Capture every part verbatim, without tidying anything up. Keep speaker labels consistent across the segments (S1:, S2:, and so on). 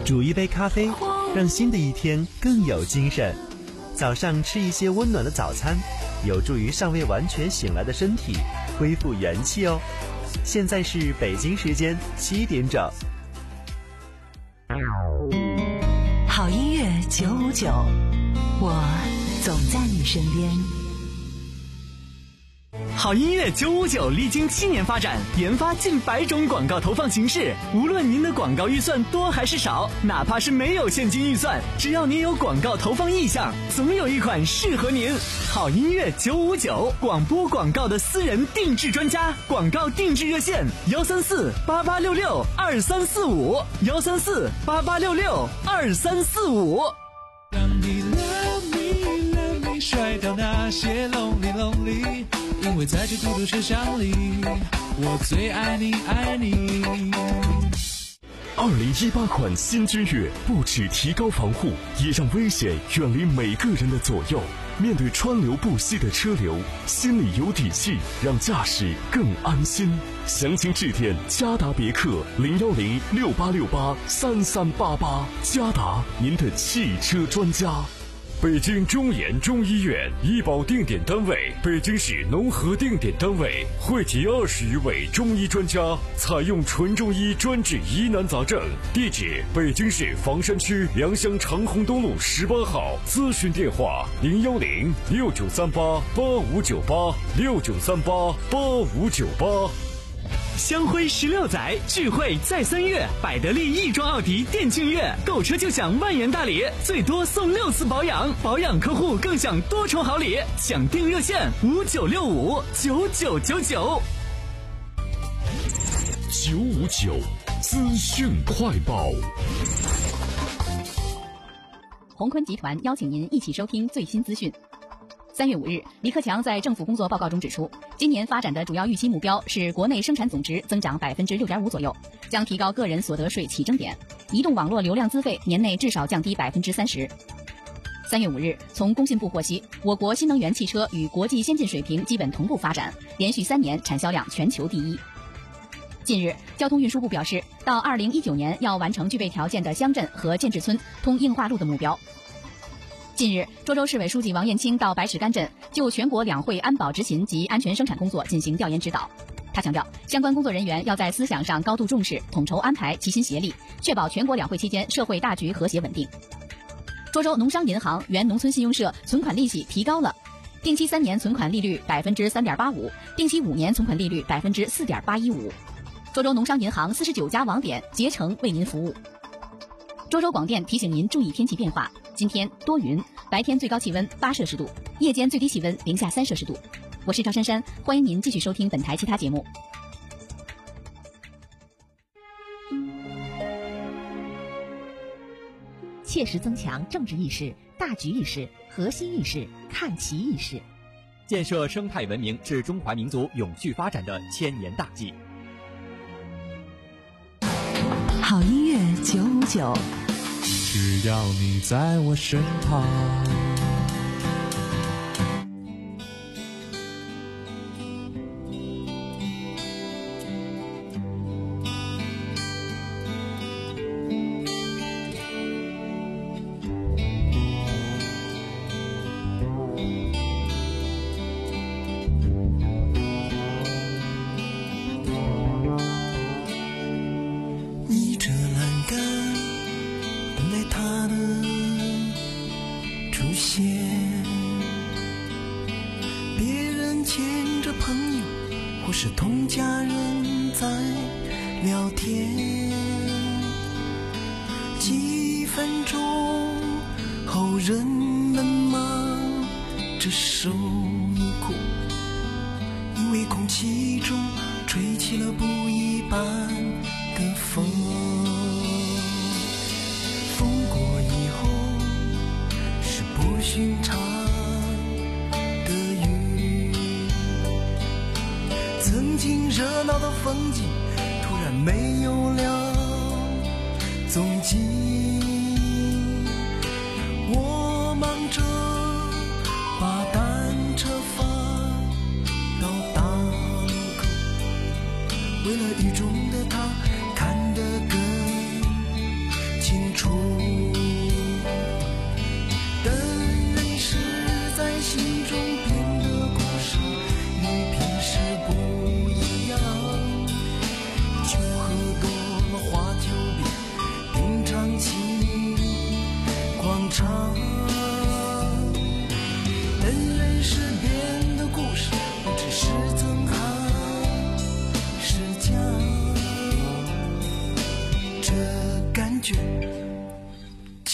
S1: 煮一杯咖啡，让新的一天更有精神。早上吃一些温暖的早餐，有助于尚未完全醒来的身体恢复元气哦。现在是北京时间七点整。
S2: 好音乐九五九，我总在你身边。
S3: 好音乐九五九历经七年发展，研发近百种广告投放形式。无论您的广告预算多还是少，哪怕是没有现金预算，只要您有广告投放意向，总有一款适合您。好音乐九五九，广播广告的私人定制专家，广告定制热线幺三四八八六六二三四五幺三四八八六六二三四五。
S4: 让你 love me love me 甩掉那些 lonely lonely， 因为在这孤独车厢里，我最爱你爱你。
S5: 二零一八款新君越不只提高防护，也让危险远离每个人的左右。面对川流不息的车流，心里有底气，让驾驶更安心。详情致电嘉达别克零幺零六八六八三三八八，嘉达您的汽车专家。
S6: 北京中研中医院医保定点单位，北京市农合定点单位，汇集二十余位中医专家，采用纯中医专治疑难杂症。地址：北京市房山区良乡长虹东路十八号。咨询电话：零幺零六九三八八五九八六九三八八五九八。
S3: 香辉十六载，聚会再三月，百得利亦庄奥迪店庆月，购车就享万元大礼，最多送六次保养，保养客户更享多重好礼。抢订热线五九六五九九九九。
S6: 九五九资讯快报。
S7: 鸿坤集团邀请您一起收听最新资讯。三月五日，李克强在政府工作报告中指出，今年发展的主要预期目标是国内生产总值增长百分之六点五左右，将提高个人所得税起征点，移动网络流量资费年内至少降低百分之三十。三月五日，从工信部获悉，我国新能源汽车与国际先进水平基本同步发展，连续三年产销量全球第一。近日，交通运输部表示，到二零一九年要完成具备条件的乡镇和建制村通硬化路的目标。近日，涿州市委书记王艳青到百尺竿镇就全国两会安保执勤及安全生产工作进行调研指导。他强调，相关工作人员要在思想上高度重视，统筹安排，齐心协力，确保全国两会期间社会大局和谐稳定。涿州农商银行原农村信用社存款利息提高了，定期三年存款利率百分之三点八五，定期五年存款利率百分之四点八一五。涿州农商银行四十九家网点竭诚为您服务。涿州广电提醒您注意天气变化，今天多云，白天最高气温八摄氏度，夜间最低气温零下三摄氏度。我是赵珊珊，欢迎您继续收听本台其他节目。
S8: 切实增强政治意识、大局意识、核心意识、看齐意识，
S9: 建设生态文明是中华民族永续发展的千年大计。
S2: 好音乐九五九，
S4: 只要你在我身旁。
S10: 或是同家人在聊天，几分钟后人们忙着收衣裤，因为空气中吹起了不一般的风，风过以后是不寻常的雨，曾经热闹的风景突然没有了踪迹，我忙着把单车放到大路口，为了雨中的他看得更清楚。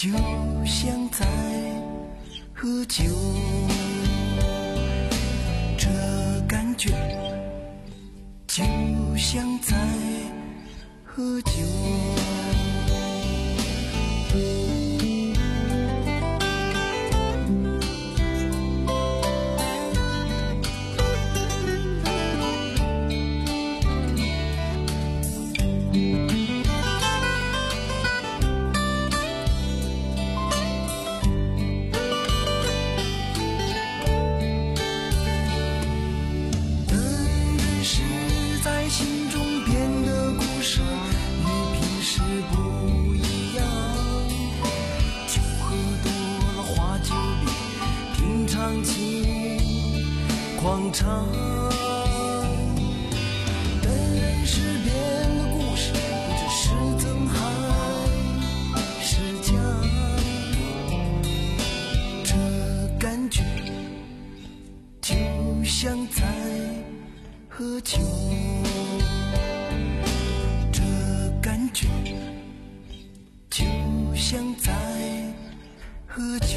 S10: 就像在喝酒，这感觉就像在喝酒。广场但人事变的故事，不知是增还是降，这感觉就像在喝酒，这感觉就像在喝酒。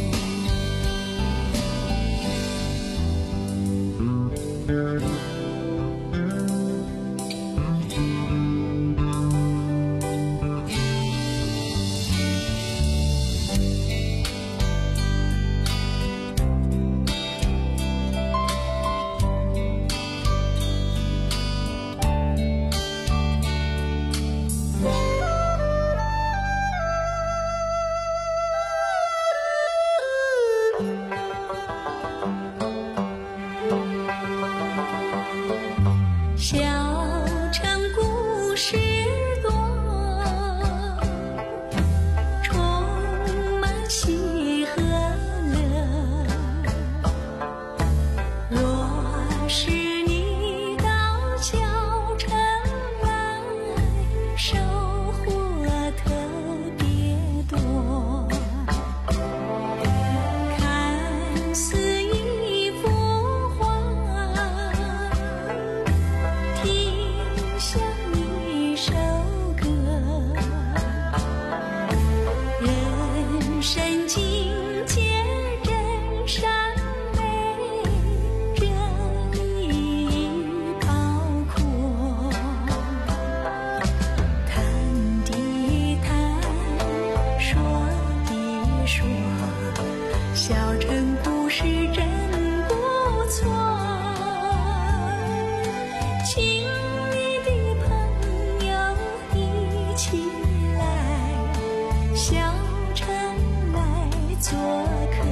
S11: 小城故事多，充满喜和乐。若是你到小城来，收获特别多。看似一幅画，像一首歌，人生境界真善美，这意义包括。谈的谈，说的说，小城故事真不错。亲小城来做客。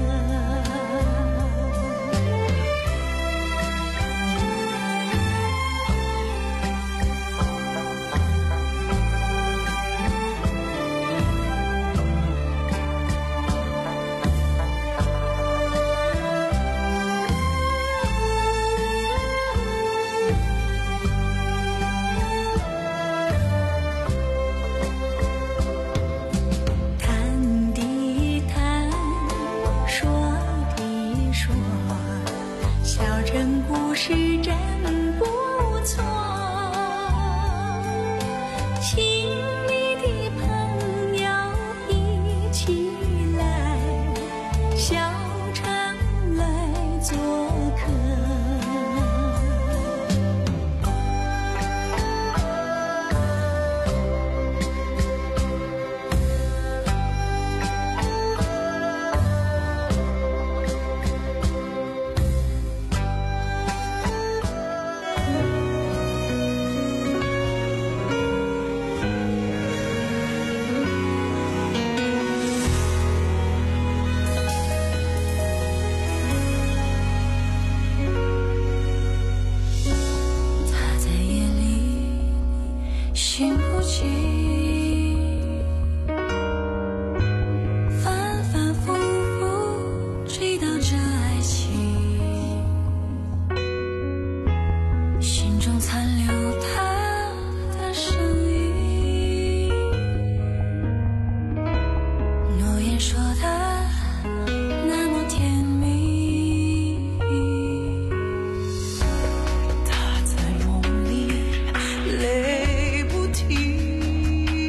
S11: 故事真不错，亲密的朋友一起来，小城来做客。醒不起，反反复复追悼着爱情，心中残留他的声音，诺言说的那么甜蜜，他在梦里泪不停。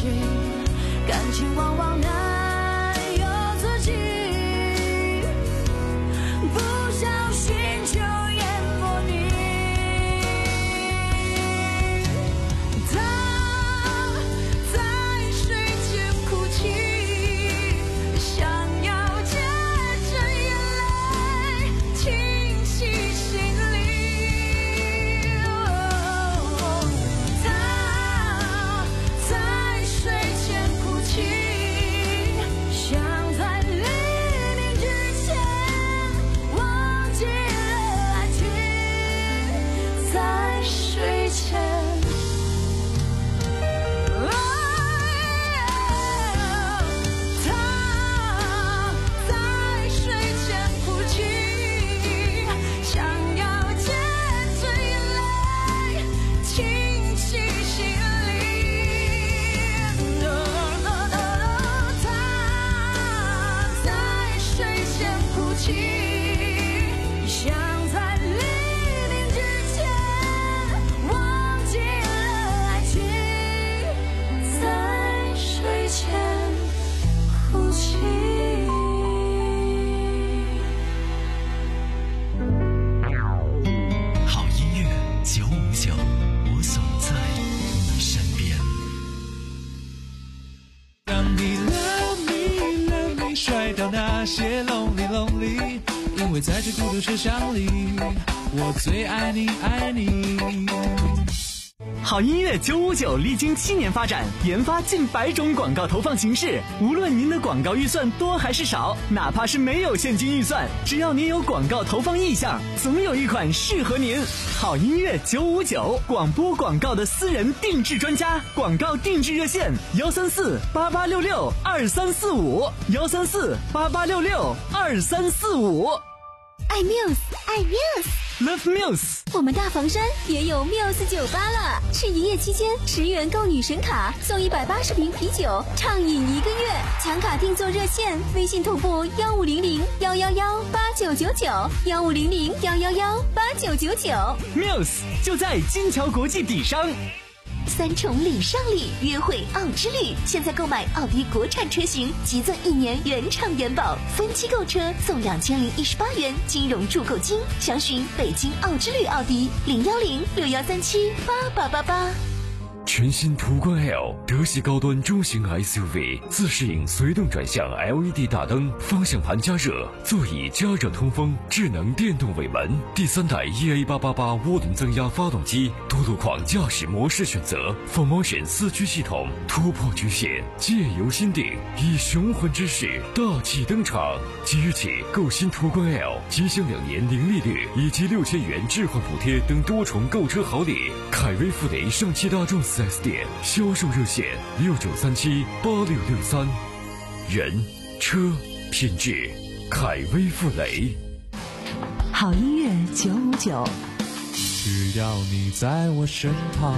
S11: 情，感情往往难有自己，不小心就淹没你。他在睡前哭泣，想要借着眼泪倾泻心里。他在睡前哭泣，想在黎明之前忘记了爱情，在睡前。他在睡前哭泣，想要借着眼泪倾泻心里。他在睡前哭泣，想在黎明之前忘记了爱情，在睡前哭泣。
S1: 好音乐九五九，我总在你身边。
S4: 让你 love me love me 甩掉那些 lonely lonely， 因为在这孤独车厢里，我最爱你爱你。
S3: 好音乐九五九历经七年发展，研发近百种广告投放形式。无论您的广告预算多还是少，哪怕是没有现金预算，只要您有广告投放意向，总有一款适合您。好音乐九五九，广播广告的私人定制专家，广告定制热线：幺三四八八六六二三四五，幺三四八八六六二三四五。
S12: 爱 Muse， 爱 Muse，Love
S3: Muse。
S12: 我们大房山也有 Muse 酒吧了，是营业期间十元购女神卡送一百八十瓶啤酒，畅饮一个月。抢卡定做热线，微信同步幺五零零幺幺幺八九九九，幺五零零幺幺幺八九九九。
S3: Muse 就在金桥国际底商。
S8: 三重礼上礼，约会奥之旅。现在购买奥迪国产车型，即赠一年原厂原保，分期购车送两千零一十八元金融助购金。详询北京奥之旅奥迪零幺零六幺三七八八八八。
S6: 全新途观 L 德系高端中型 S U V， 自适应随动转向 L E D 大灯，方向盘加热，座椅加热通风，智能电动尾门，第三代 E A 八八八涡轮增压发动机，多路况驾驶模式选择 ，Full Motion 四驱系统，突破局限，借由心定，以雄浑之势大气登场。即日起购新途观 L， 即享两年零利率以及六千元置换补贴等多重购车好礼。凯威富雷上汽大众四 S 店销售热线六九三七八六六三，人车品质，凯威富雷。
S2: 好音乐九五九，
S4: 只要你在我身旁。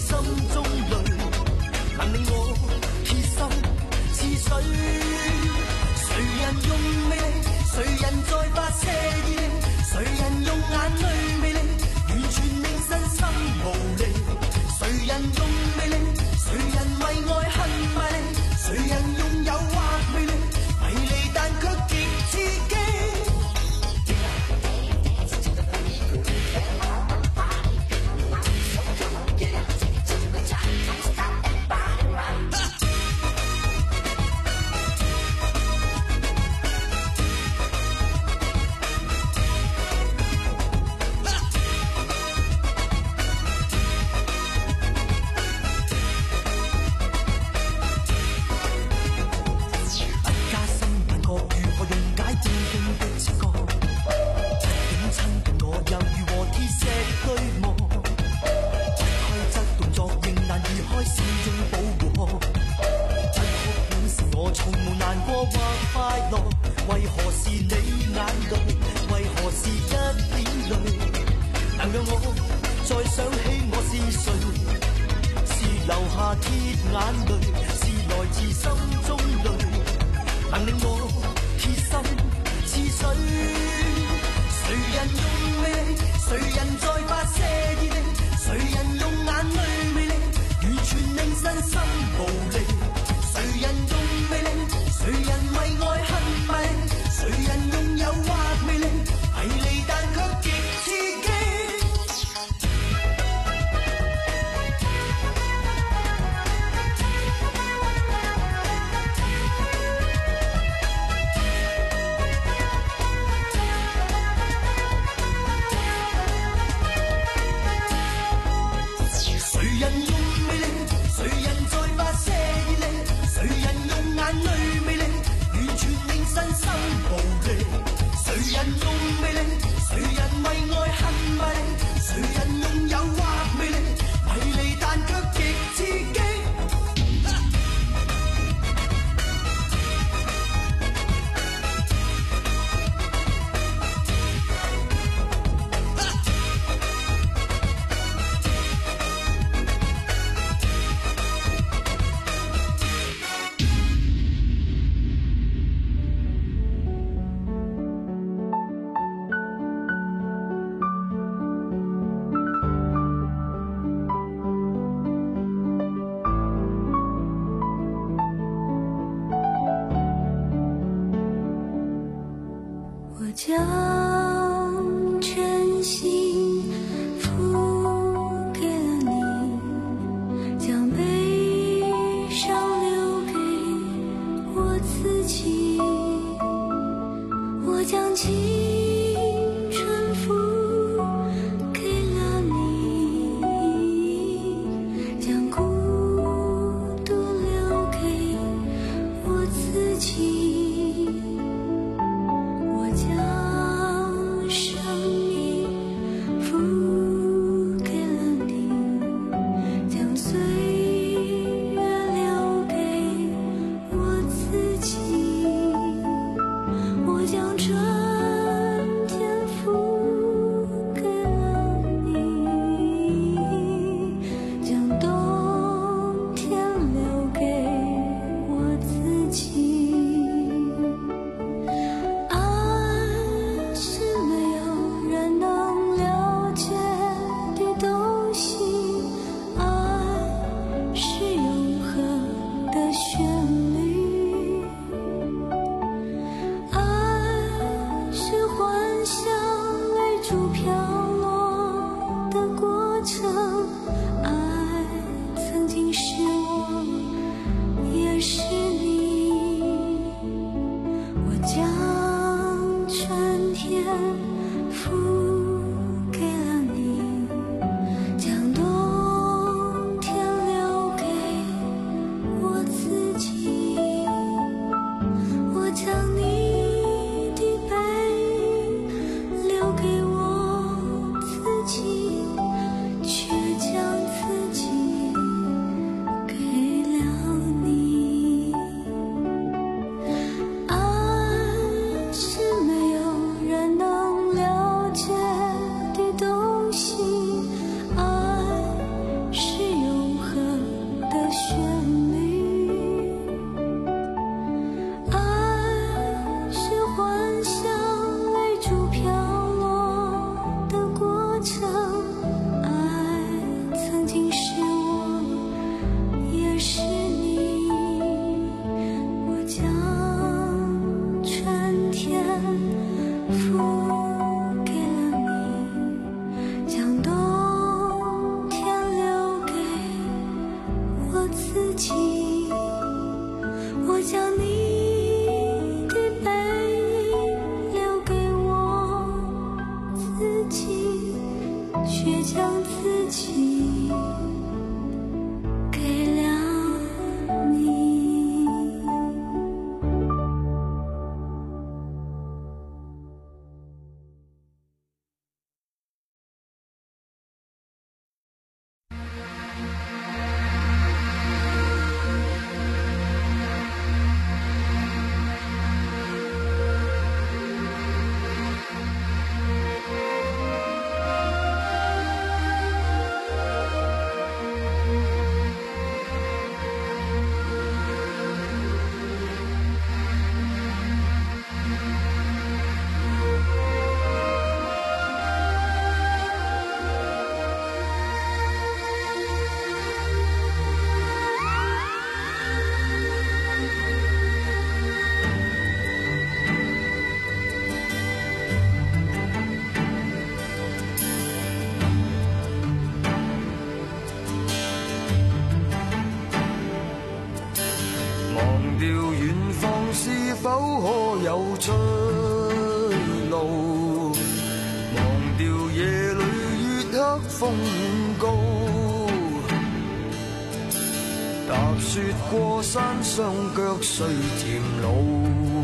S10: 能令我貼身似水。 快樂，為何是你眼淚？為何是一點淚？能讓我再想起我是誰？是流下鐵眼淚，是來自心中淚，能令我貼心似水。誰人用魅力？誰人在發射熱力？誰人用眼淚魅力？完全令身心無力。誰人用魅力？誰人為愛恨迷？誰人用誘惑魅力？迷離但卻極刺激。誰人用魅力？誰人在發射熱力？誰人用眼淚魅力？完全令身心無力。誰人用魅力？誰人為愛恨迷？誰人用誘惑魅力？迷離但卻極刺激。
S11: 将真心付给了你，将悲伤留给我自己，我将青春付给了你，将孤独留给我自己。爱是没有人能了解
S10: 否可有出路？忘掉夜里月黑風高，踏雪過山，雙腳雖甜路，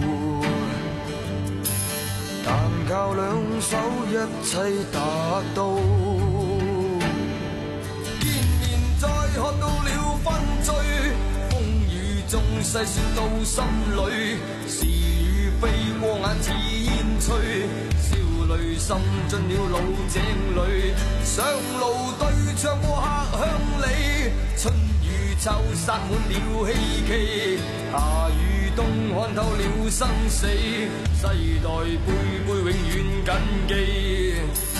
S10: 但靠兩手一切達到。見面再喝到了分醉，風雨中細說到心裏，是與非過眼似煙吹，笑淚滲進了老井裏，上路對唱過客鄉里，春雨秋灑滿了希冀，夏與冬看透了生死，世代輩輩永遠謹記。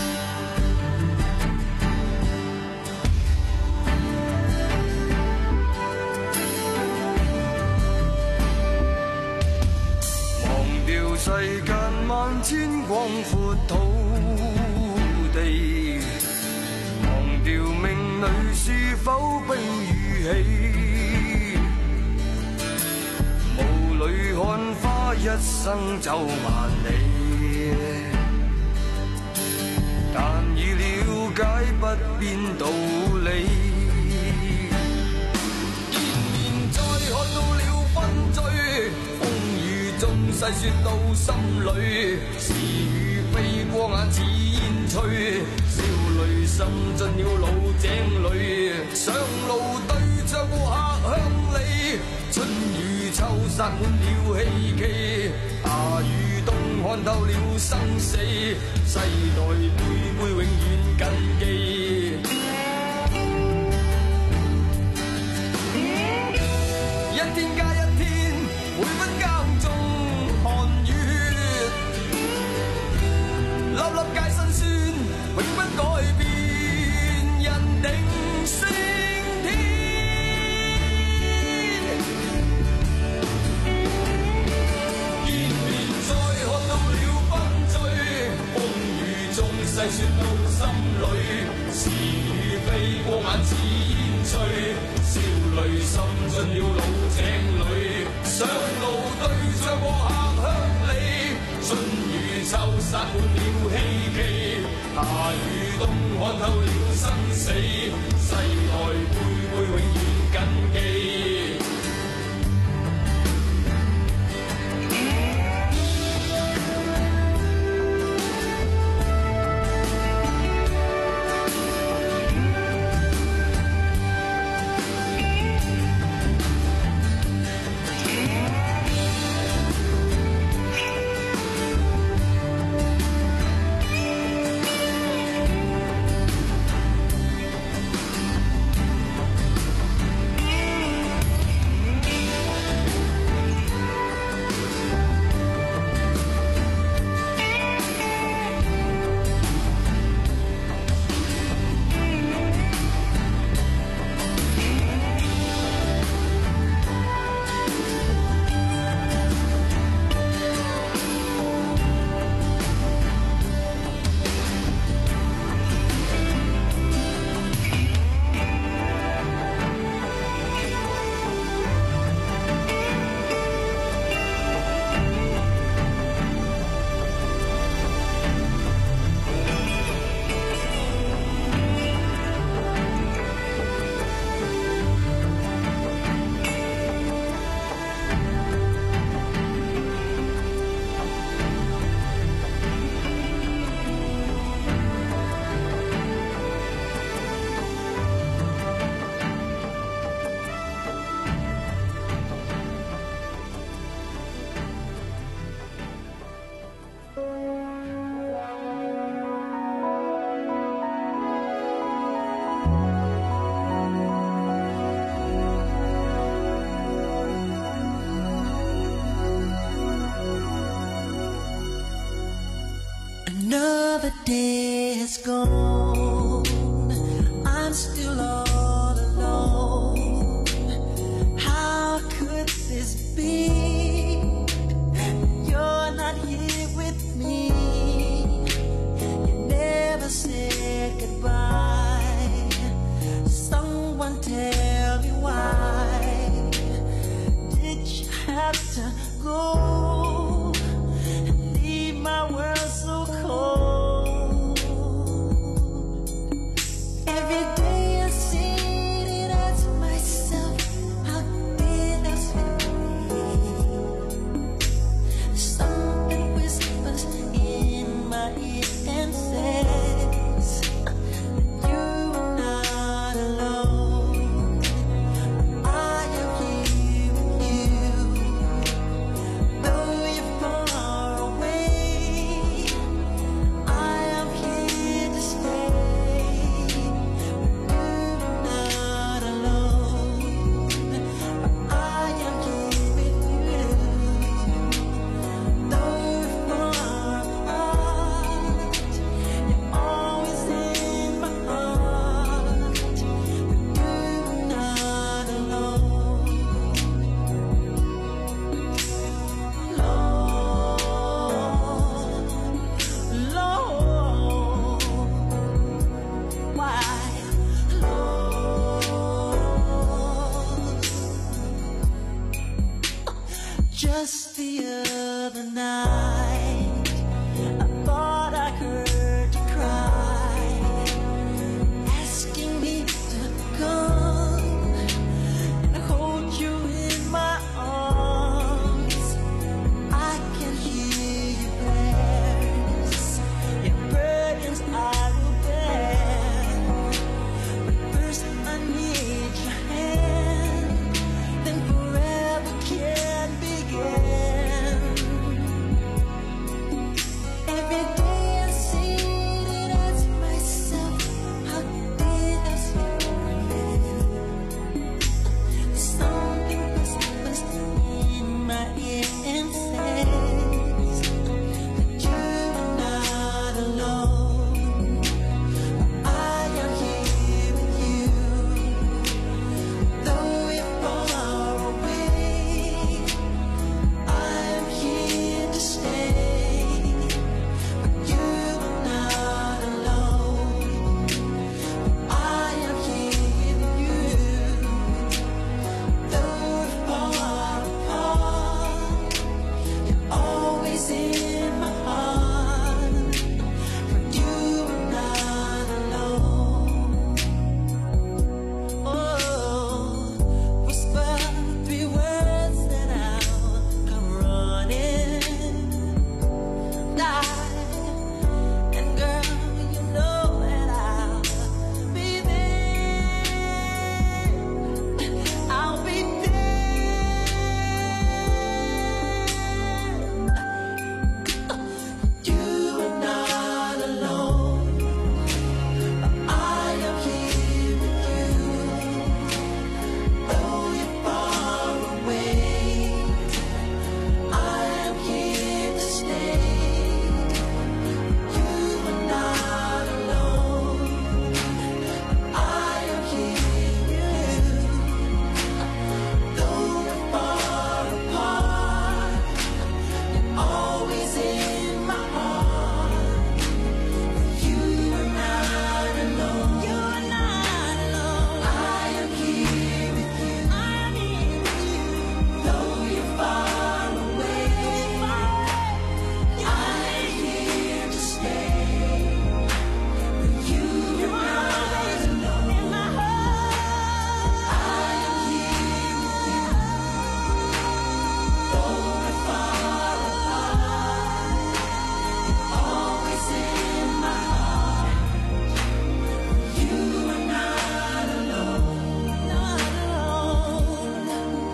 S10: 世間萬千廣闊土地，忘掉命裏是否悲與喜，霧裏看花一生走萬里，但已了解不變道理，見面再喝到了分醉，縱細說到心裏，是與非過眼似煙吹，笑淚滲進了老井裏，上路對唱過客鄉里，春雨秋灑滿了希冀，夏與冬看透了生死，世代輩輩永遠謹記。一天加一天，每分耕種汗與血，粒粒皆辛酸，永不改變，人定勝天。見面再喝到了分醉，風雨中細說到心裏，是與非過眼似煙吹，笑淚滲進了老井裏，上路對唱過客鄉里，春雨秋灑滿了希冀，夏與冬看透了生死，世代輩輩永遠謹記。
S11: Another day has gone, I'm still all alone. How could this be? You're not here with me. You never said goodbye. Someone tell me why did you have to go?
S10: other night, I thought I heard you cry, asking me to come and hold you in my arms. I can hear your prayers, your burdens I will bear. But first I need your hand, then forever can begin. Every day I say that I ask myself, how did I survive? Something must must in my ear and says that you're not alone. I am here with you, though you're far away. I am here to stay, but you're not alone. I am here with you, though we're far apart. You're always in my heart, for you are not alone. Oh, whisper three words that I'll come running. Die, and girl, you know that I'll be there. I'll be there. You are not alone. I am here with you, though you're far away. I am here to stay. You are not alone. I am here with you, though we're far apart. You're always in my heart. You are not alone. You are not alone. I am here with you. I am here with you, though you're far away. I am here to stay. You are not alone. In my heart, I am here with you, though we're far apart. You're always in my heart. You are not alone. Not alone.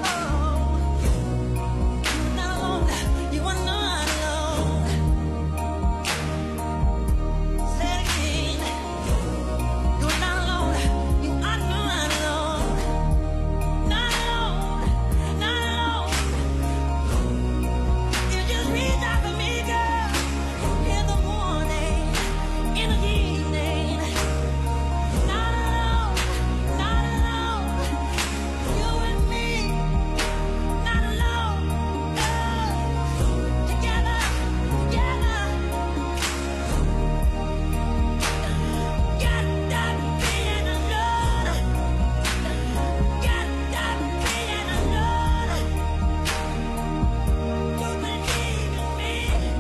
S10: No, you are not alone. Say it again. You are not alone. You are not alone. Not alone. Not alone. You just reach out to me, girl, in the morning, in the evening. Not alone. Not alone. You and me. Not alone. Together. Together. Got that feeling alone. Got that feeling alone. You believe in me.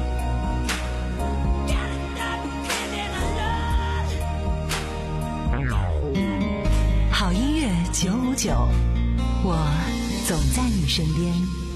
S10: Got that feeling alone.
S2: 好音乐九五九，我总在你身边。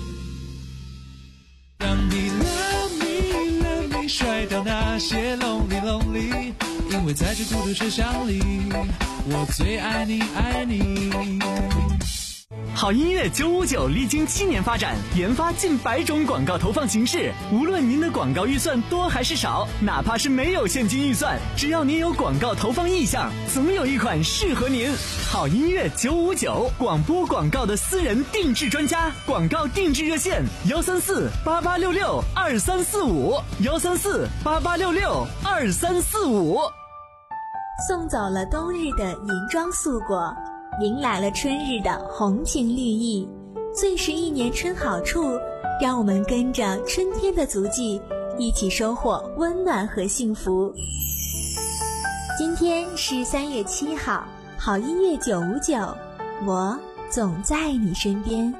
S4: 让你 love me love me 甩掉那些 lonely lonely，因为在这孤独车厢里，我最爱你爱你。
S3: 好音乐九五九历经七年发展，研发近百种广告投放形式。无论您的广告预算多还是少，哪怕是没有现金预算，只要您有广告投放意向，总有一款适合您。好音乐九五九，广播广告的私人定制专家，广告定制热线：幺三四八八六六二三四五，幺三四八八六六二三四五。
S12: 送走了冬日的银装素裹，迎来了春日的红情绿意。最是一年春好处，让我们跟着春天的足迹，一起收获温暖和幸福。今天是三月七号，好音乐九五九，我总在你身边。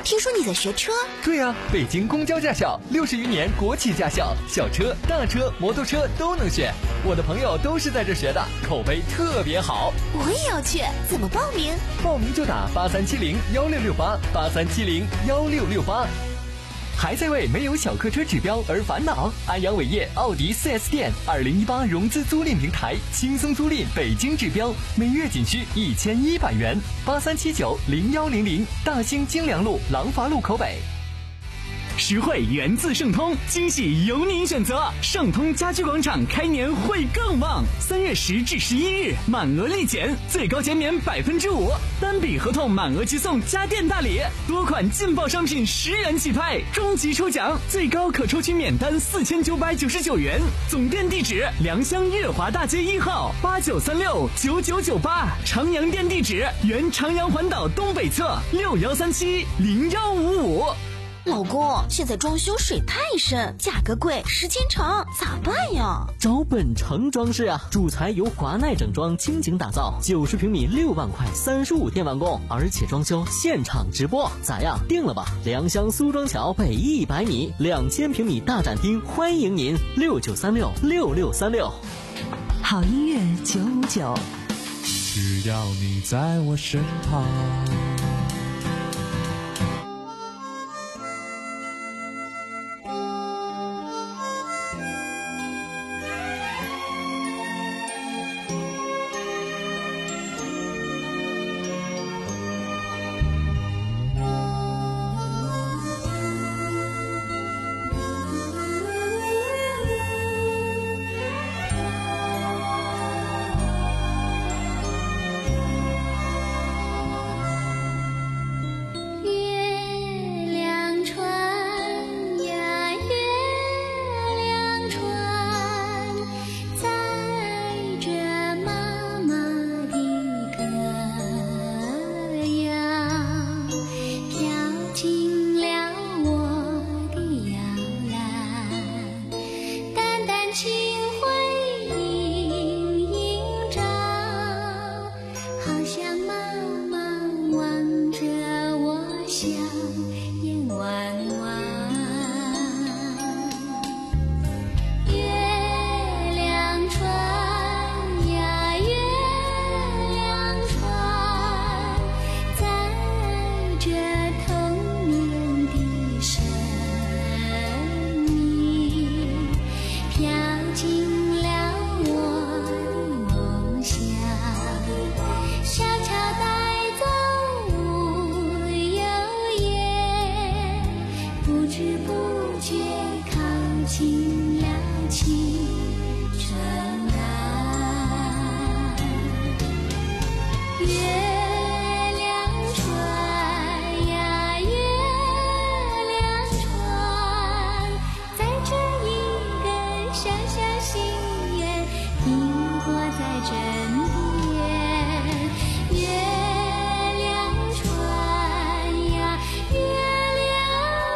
S8: 听说你在学车？
S13: 对呀、啊，北京公交驾校，六十余年国企驾校，小车、大车、摩托车都能选。我的朋友都是在这学的，口碑特别好。
S8: 我也要去，怎么报名？
S13: 报名就打八三七零幺六六八，八三七零幺六六八。还在为没有小客车指标而烦恼？安阳伟业奥迪 四 S 店二零一八融资租赁平台，轻松租赁北京指标，每月仅需一千一百元。八三七九零幺零零，大兴京良路廊坊路口北。
S3: 实惠源自盛通，惊喜由您选择。盛通家居广场开年会更旺，三月十至十一日满额立减，最高减免百分之五，单笔合同满额即送家电大礼，多款劲爆商品十元起拍，终极抽奖最高可抽取免单四千九百九十九元。总店地址：良乡悦华大街一号八九三六九九九八，长阳店地址：原长阳环岛东北侧六幺三七零幺五五。
S8: 老公，现在装修水太深，价格贵，时间长，咋办呀？
S14: 找本城装饰啊，主材由华奈整装倾情打造，九十平米六万块，三十五天完工，而且装修现场直播，咋样？定了吧？良乡苏庄桥北一百米，两千平米大展厅，欢迎您，六九三六六六三六。
S2: 好音乐九五九，
S4: 只要你在我身旁。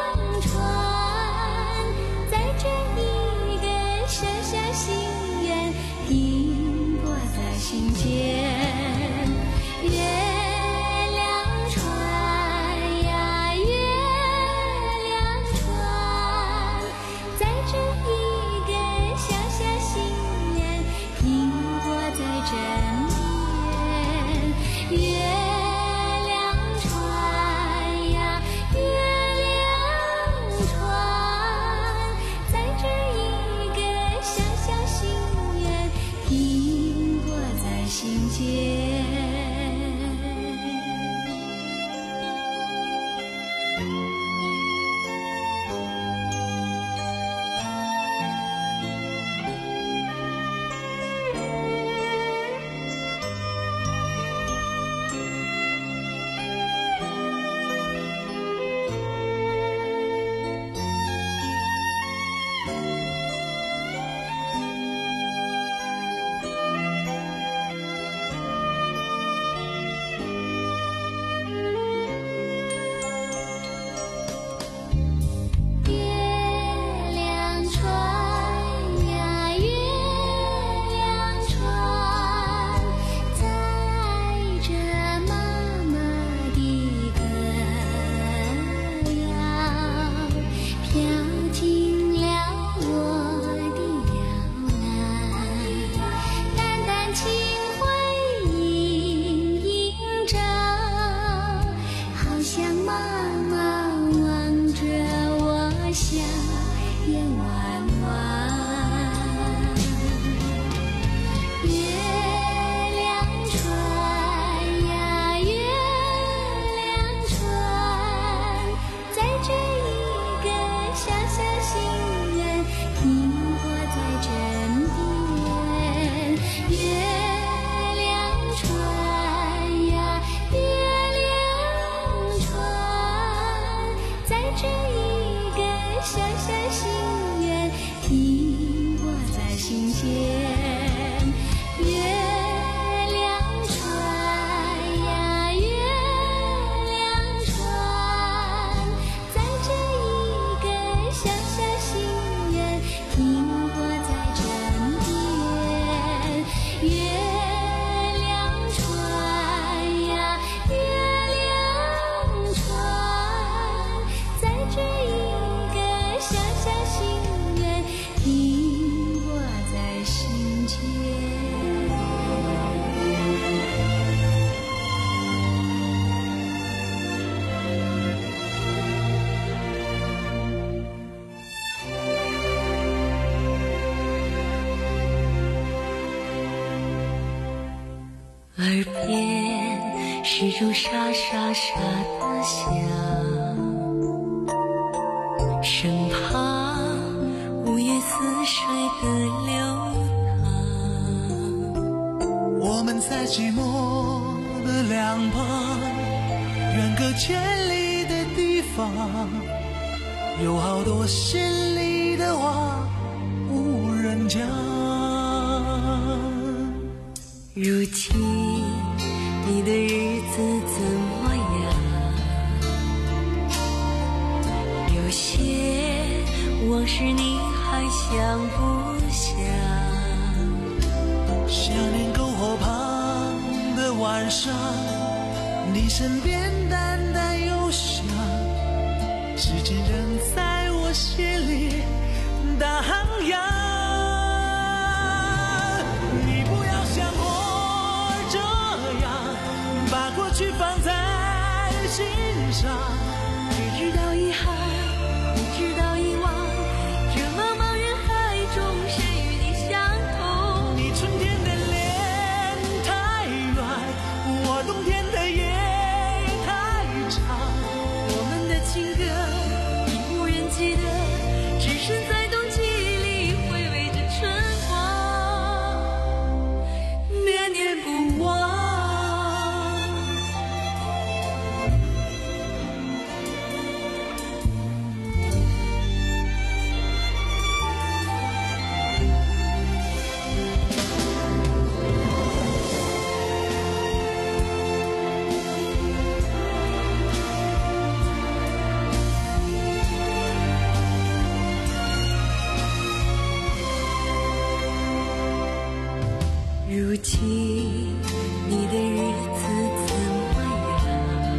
S11: 心愿弯弯。月亮船呀月亮船，载着一个小小心愿，停泊在枕边。月亮船呀月亮船，载着一个小小心愿，停泊在心间。月亮船呀月亮船，载着一个小小心愿，停泊在枕边。月亮船呀月亮船，载着一个小小心愿，停泊在心间。
S15: 耳边是种沙沙沙的响，身旁无言似水的流淌。
S10: 我们在寂寞的两旁，远隔千里的地方，有好多心里的话无人讲。
S15: 如今你的日子怎么样？有些往事你还想不想？
S10: 想念篝火旁的晚上，你身边淡淡幽香，时间仍在我心里荡漾。你不要像我这样把过去放在心上，
S15: 只知道遗憾，不知道遗忘，这茫茫人海中谁与你相同？
S10: 你春天的脸太远，我冬天的夜太长。
S15: 我们的情歌已无人记得，只剩在冬季里回味着春光，念念不忘。如今你的日子怎么样？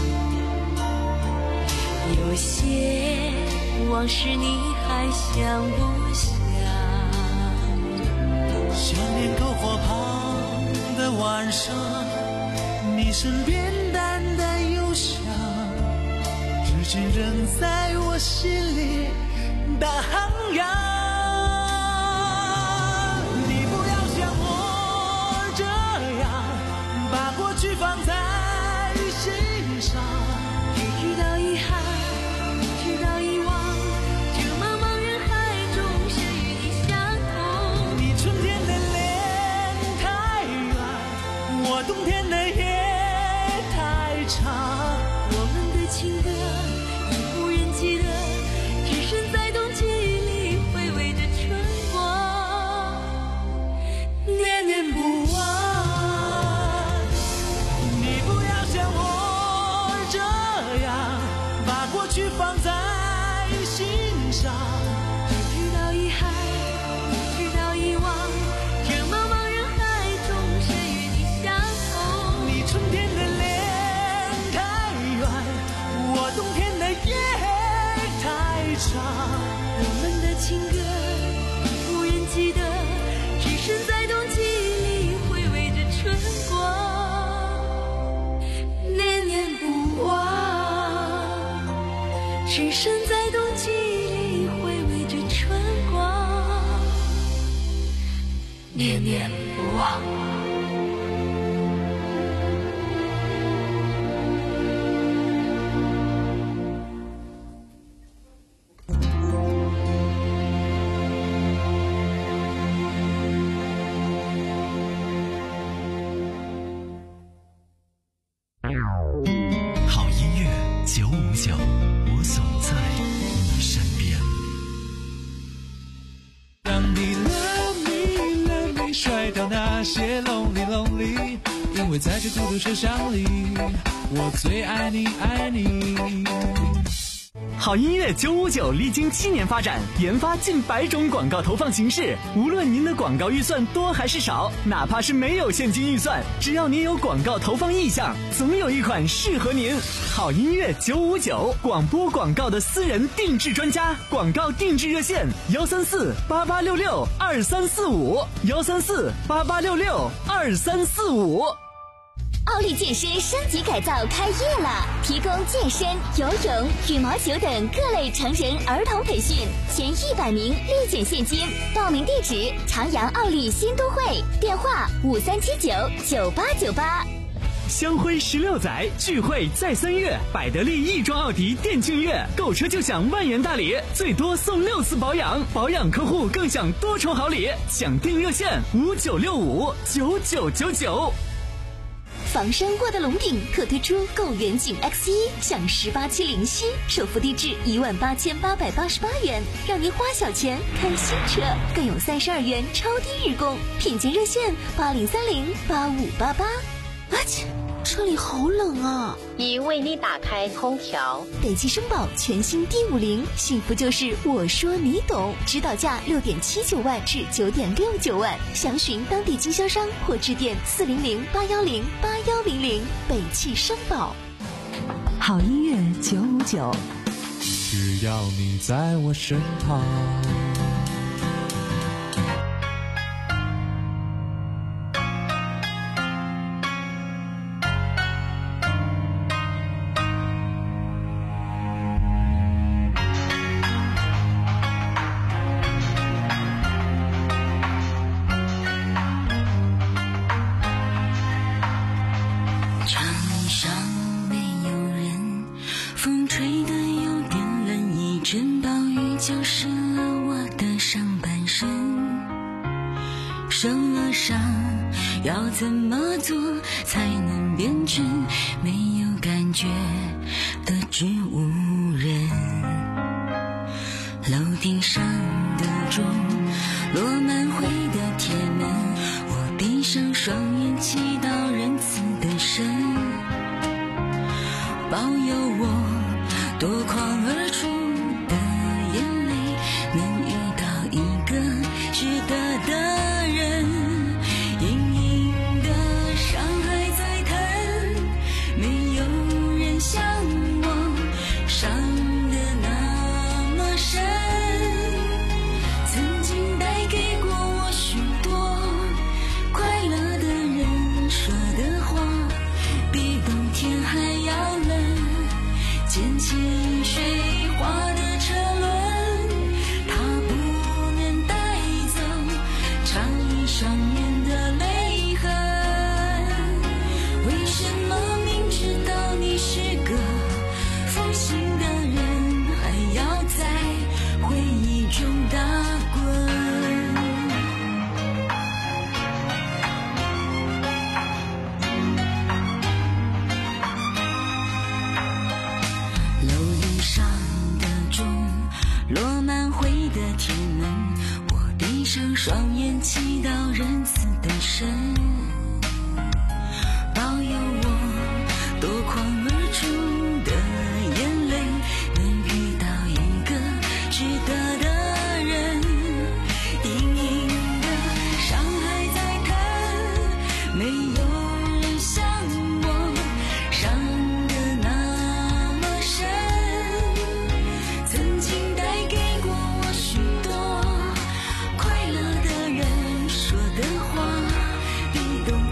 S15: 有些往事你还想不想？
S10: 想念篝火旁的晚上，你身边淡淡幽香，至今仍在我心里荡漾。放在心上，
S15: 只知道遗憾，不知道遗忘，这茫茫人海中谁与你相同？
S10: 你春天的脸太远，我冬天的夜太长。
S15: 我们的情歌已无人记得，只剩在冬季里回味着春光，念念不忘。
S10: 过去放在心上，
S15: 只知道遗憾，不知道遗忘，这茫茫人海中谁与你相同？
S11: 念念不忘。
S16: 好音乐九五九，我总在你身边。
S4: 当你 love me love me 甩掉那些 lonely lonely， 因为在这孤独车厢里，我最爱你爱你。
S3: 好音乐九五九历经七年发展，研发近百种广告投放形式。无论您的广告预算多还是少，哪怕是没有现金预算，只要您有广告投放意向，总有一款适合您。好音乐九五九，广播广告的私人定制专家，广告定制热线：幺三四八八六六二三四五，幺三四八八六六二三四五。
S8: 奥利健身升级改造开业了，提供健身、游泳、羽毛球等各类成人儿童培训，前一百名立减现金。报名地址：长阳奥利新都会，电话五三七九九八九八。
S3: 香辉十六载，聚会在三月，百得利亦庄奥迪店庆月，购车就享万元大礼，最多送六次保养，保养客户更享多重好礼。抢订热线：五九六五九九九九。
S8: 房山沃德龙鼎特推出购远景 X 一 享十八期零息，首付低至一万八千八百八十八元，让您花小钱开新车，更有三十二元超低日供。品鉴热线八零三零八五八八。啊切，车里好冷啊！
S17: 已为你打开空调。
S8: 北汽绅宝全新 D 五零，幸福就是我说你懂，指导价六点七九万至九点六九万，详询当地经销商或致电四零零八幺零八幺零零。北汽绅宝。
S2: 好音乐九五九，
S4: 只要你在我身旁。
S15: 要怎么做才能变成没有感觉的植物人？楼顶上的钟落满灰的铁门，我闭上双眼祈祷仁慈的神保佑我夺眶而出的眼泪能遇到一个值得的人。像我伤得那么深，曾经带给过我许多快乐的人说的话，比冬天还要冷。捡起水花的车轮，它不能带走长衣上面的泪痕。为什么明知道你是个负心的人，还要在回忆中打滚？楼顶上的钟落满灰的铁门，我闭上双眼祈祷仁慈的神保佑我夺眶而出的眼泪能遇到一个值得的人。隐隐的伤还在疼，没有人像我伤得那么深。曾经带给过我许多快乐的人说的话，比冬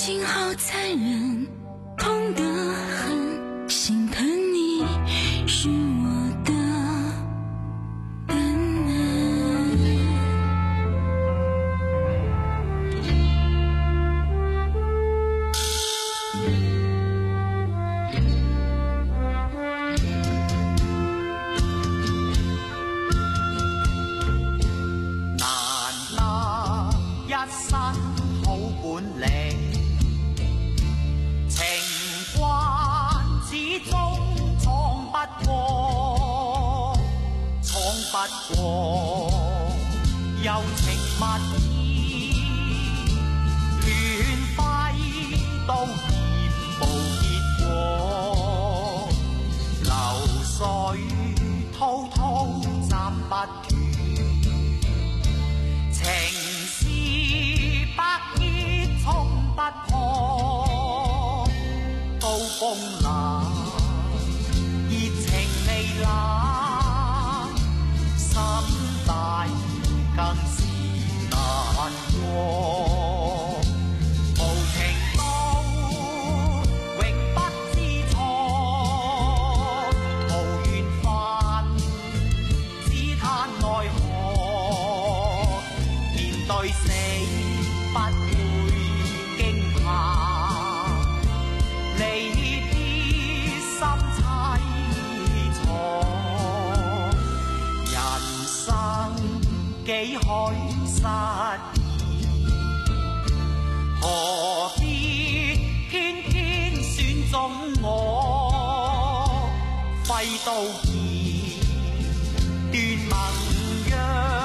S15: 情好残忍，痛得很，心疼你是我的本能。
S18: 難得一身好本領，情關始終闖不過，闖不過柔情蜜意，亂揮都嫌無結果，流水滔滔斬不斷，情絲百結衝不破，刀鋒冷，熱情未冷，心大更是難過，無情到永不知錯，無緣分只嘆奈何，面對死不會驚嚇，離別心凄楚，人生幾許失意，何必偏偏選中我，揮刀劍斷盟約，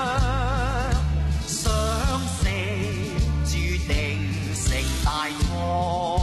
S18: 相識注定成大錯。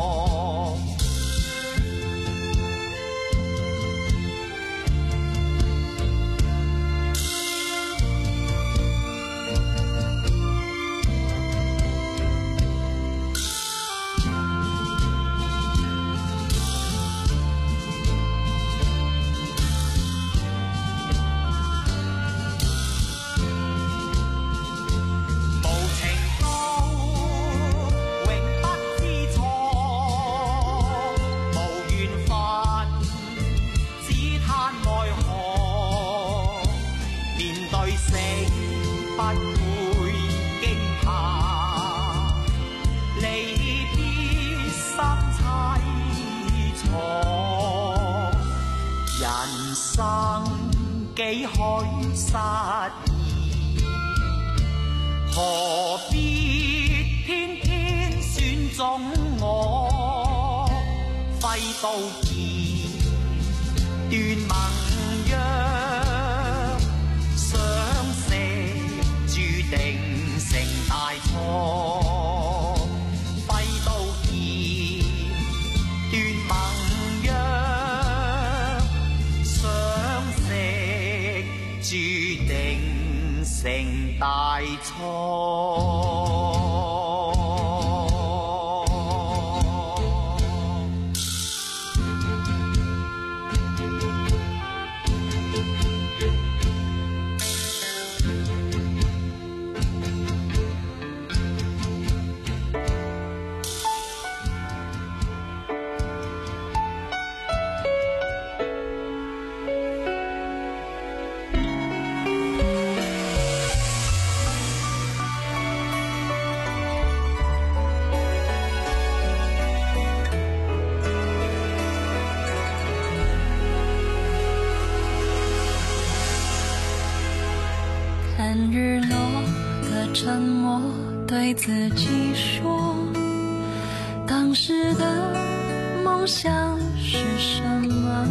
S18: 幾許失意，何必偏偏選中我，揮刀劍斷盟約，相識注定成大錯，揮刀劍斷盟約，注定成大錯。
S15: 看日落的沉默，对自己说，当时的梦想是什么？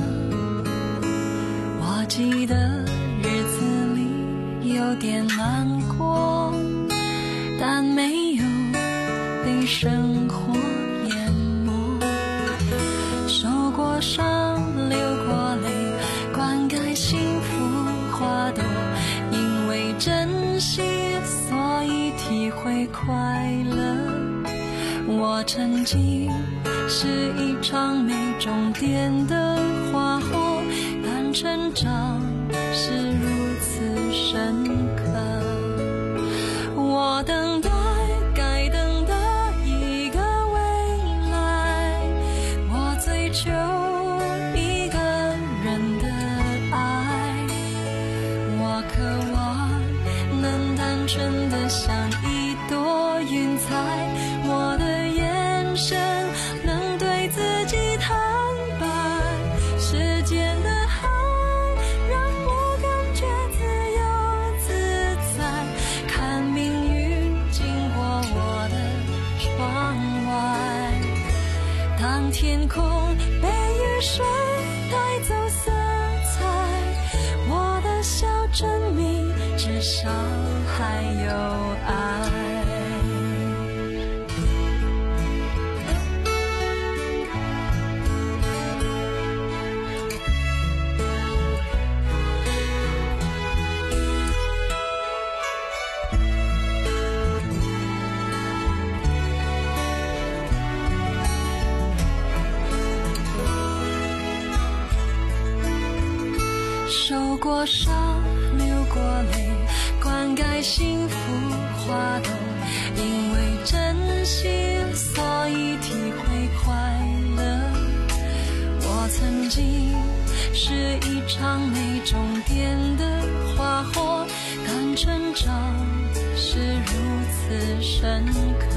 S15: 我记得日子里有点难过，但没有被生活淹没，受过伤，流过泪，灌溉幸福花朵，因为珍惜，所以体会快乐。我曾经是一场没终点的花火，但成长是如此深刻。我等待该等的一个未纯的像一朵云彩，我的眼神能对自己坦白，时间的海让我感觉自由自在，看命运经过我的窗外，当天空被雨水带走色彩，我的小镇里至少还有爱。受过伤，流过泪，灌溉幸福花朵，因为珍惜，所以体会快乐。我曾经是一场没终点的花火，但成长是如此深刻。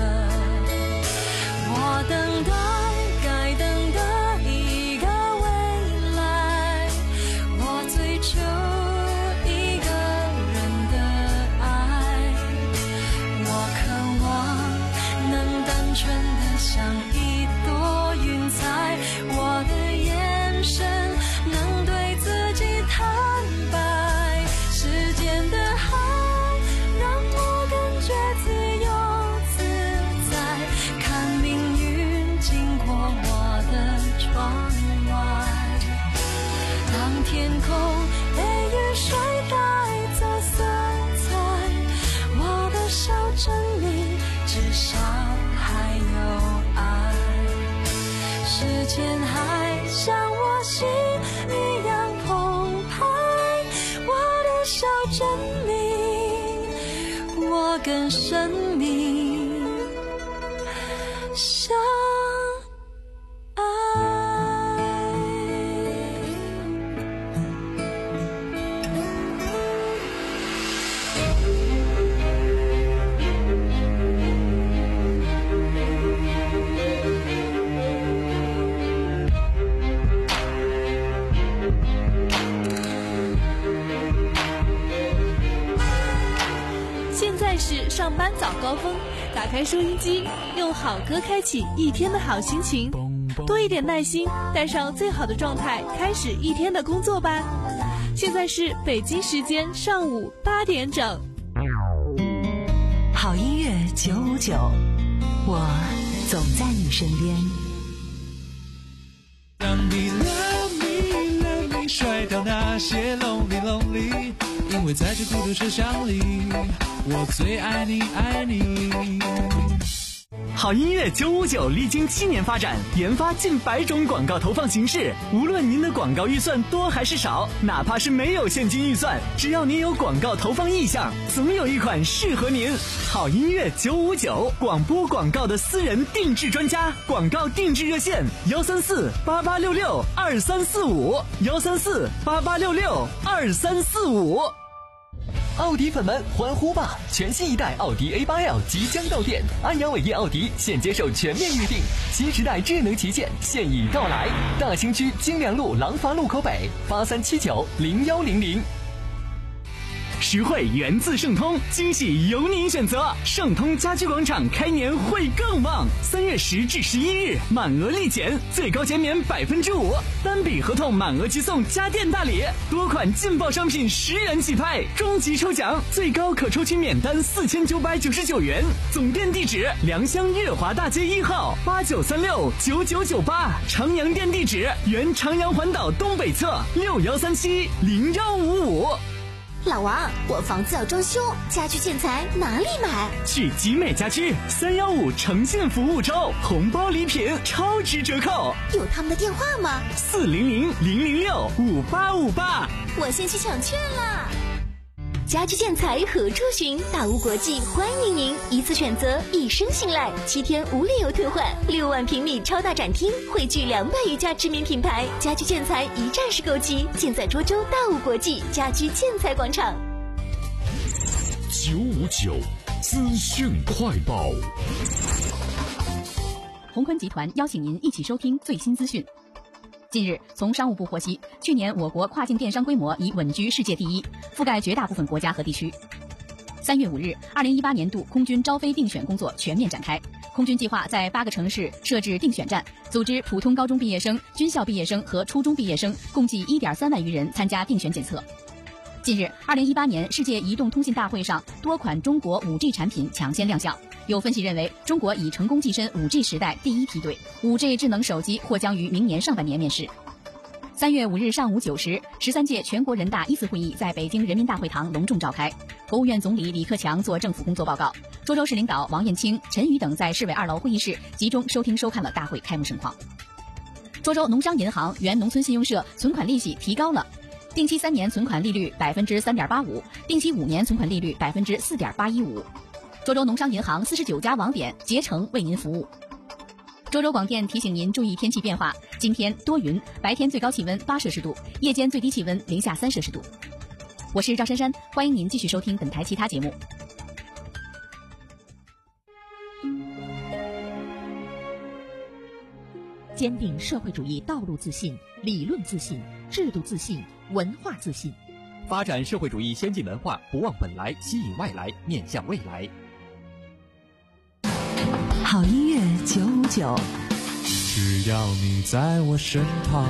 S15: 我等待该等的一个未来，我追求一个人的爱，我渴望能单纯的像一朵云彩，我的眼神能对自己坦白，时间的海让我感觉自由自在，看命运经过我的窗外，当天空被雨水带走色彩，我的小镇里至少还有爱，时间还像我心一样澎湃，我的小镇里我跟生命相
S19: 是上班早高峰，打开收音机，用好歌开启一天的好心情，多一点耐心，带上最好的状态，开始一天的工作吧。现在是北京时间上午八点整。
S2: 好音乐九五九，我总在你身边。
S4: 让你 love me love me 甩掉那些 lonely lonely， 因为在这孤独车厢里，我最爱你爱你。
S3: 好音乐九五九历经七年发展，研发近百种广告投放形式。无论您的广告预算多还是少，哪怕是没有现金预算，只要您有广告投放意向，总有一款适合您。好音乐九五九，广播广告的私人定制专家，广告定制热线：幺三四八八六六二三四五，幺三四八八六六二三四五。
S13: 奥迪粉们欢呼吧！全新一代奥迪 A 八 L 即将到店，安阳伟业奥迪现接受全面预定，新时代智能旗舰现已到来。大兴区金良路廊坊路口北，八三七九零幺零零。
S3: 实惠源自盛通，惊喜由您选择。盛通家居广场开年会更旺，三月十至十一日满额立减，最高减免百分之五，单笔合同满额即送家电大礼，多款劲爆商品十元起拍，终极抽奖最高可抽取免单四千九百九十九元。总店地址：良乡悦华大街一号八九三六九九九八，长阳店地址：原长阳环岛东北侧六幺三七零幺五五。
S8: 老王，我房子要装修，家居建材哪里买？
S3: 去集美家居，三幺五诚信服务周，红包礼品超值折扣。
S8: 有他们的电话吗？
S3: 四零零零零六五八五八。
S8: 我先去抢券啦！家居建材何处寻？大屋国际欢迎您，一次选择，一生信赖，七天无理由退换，六万平米超大展厅，汇聚两百余家知名品牌，家居建材一站式购齐，尽在涿州大屋国际家居建材广场。
S6: 九五九资讯快报。
S7: 宏坤集团邀请您一起收听最新资讯。近日，从商务部获悉，去年我国跨境电商规模已稳居世界第一，覆盖绝大部分国家和地区。三月五日，二零一八年度空军招飞定选工作全面展开。空军计划在八个城市设置定选站，组织普通高中毕业生、军校毕业生和初中毕业生共计一点三万余人参加定选检测。近日，二零一八年世界移动通信大会上，多款中国 五 G 产品抢先亮相。有分析认为，中国已成功跻身 五 G 时代第一梯队， 五 G 智能手机或将于明年上半年面世。三月五日上午九时，十三届全国人大一次会议在北京人民大会堂隆重召开。国务院总理李克强作政府工作报告，涿州市领导王艳青、陈宇等在市委二楼会议室集中收听收看了大会开幕盛况。涿州农商银行原农村信用社存款利息提高了，定期三年存款利率百分之三点八五，定期五年存款利率百分之四点八一五。涿州农商银行四十九家网点竭诚为您服务。涿州广电提醒您注意天气变化，今天多云，白天最高气温八摄氏度，夜间最低气温零下三摄氏度。我是赵珊珊，欢迎您继续收听本台其他节目。
S20: 坚定社会主义道路自信、理论自信、制度自信、文化自信，
S9: 发展社会主义先进文化，不忘本来，吸引外来，面向未来。
S2: 好音乐九五九，
S4: 只要你在我身旁。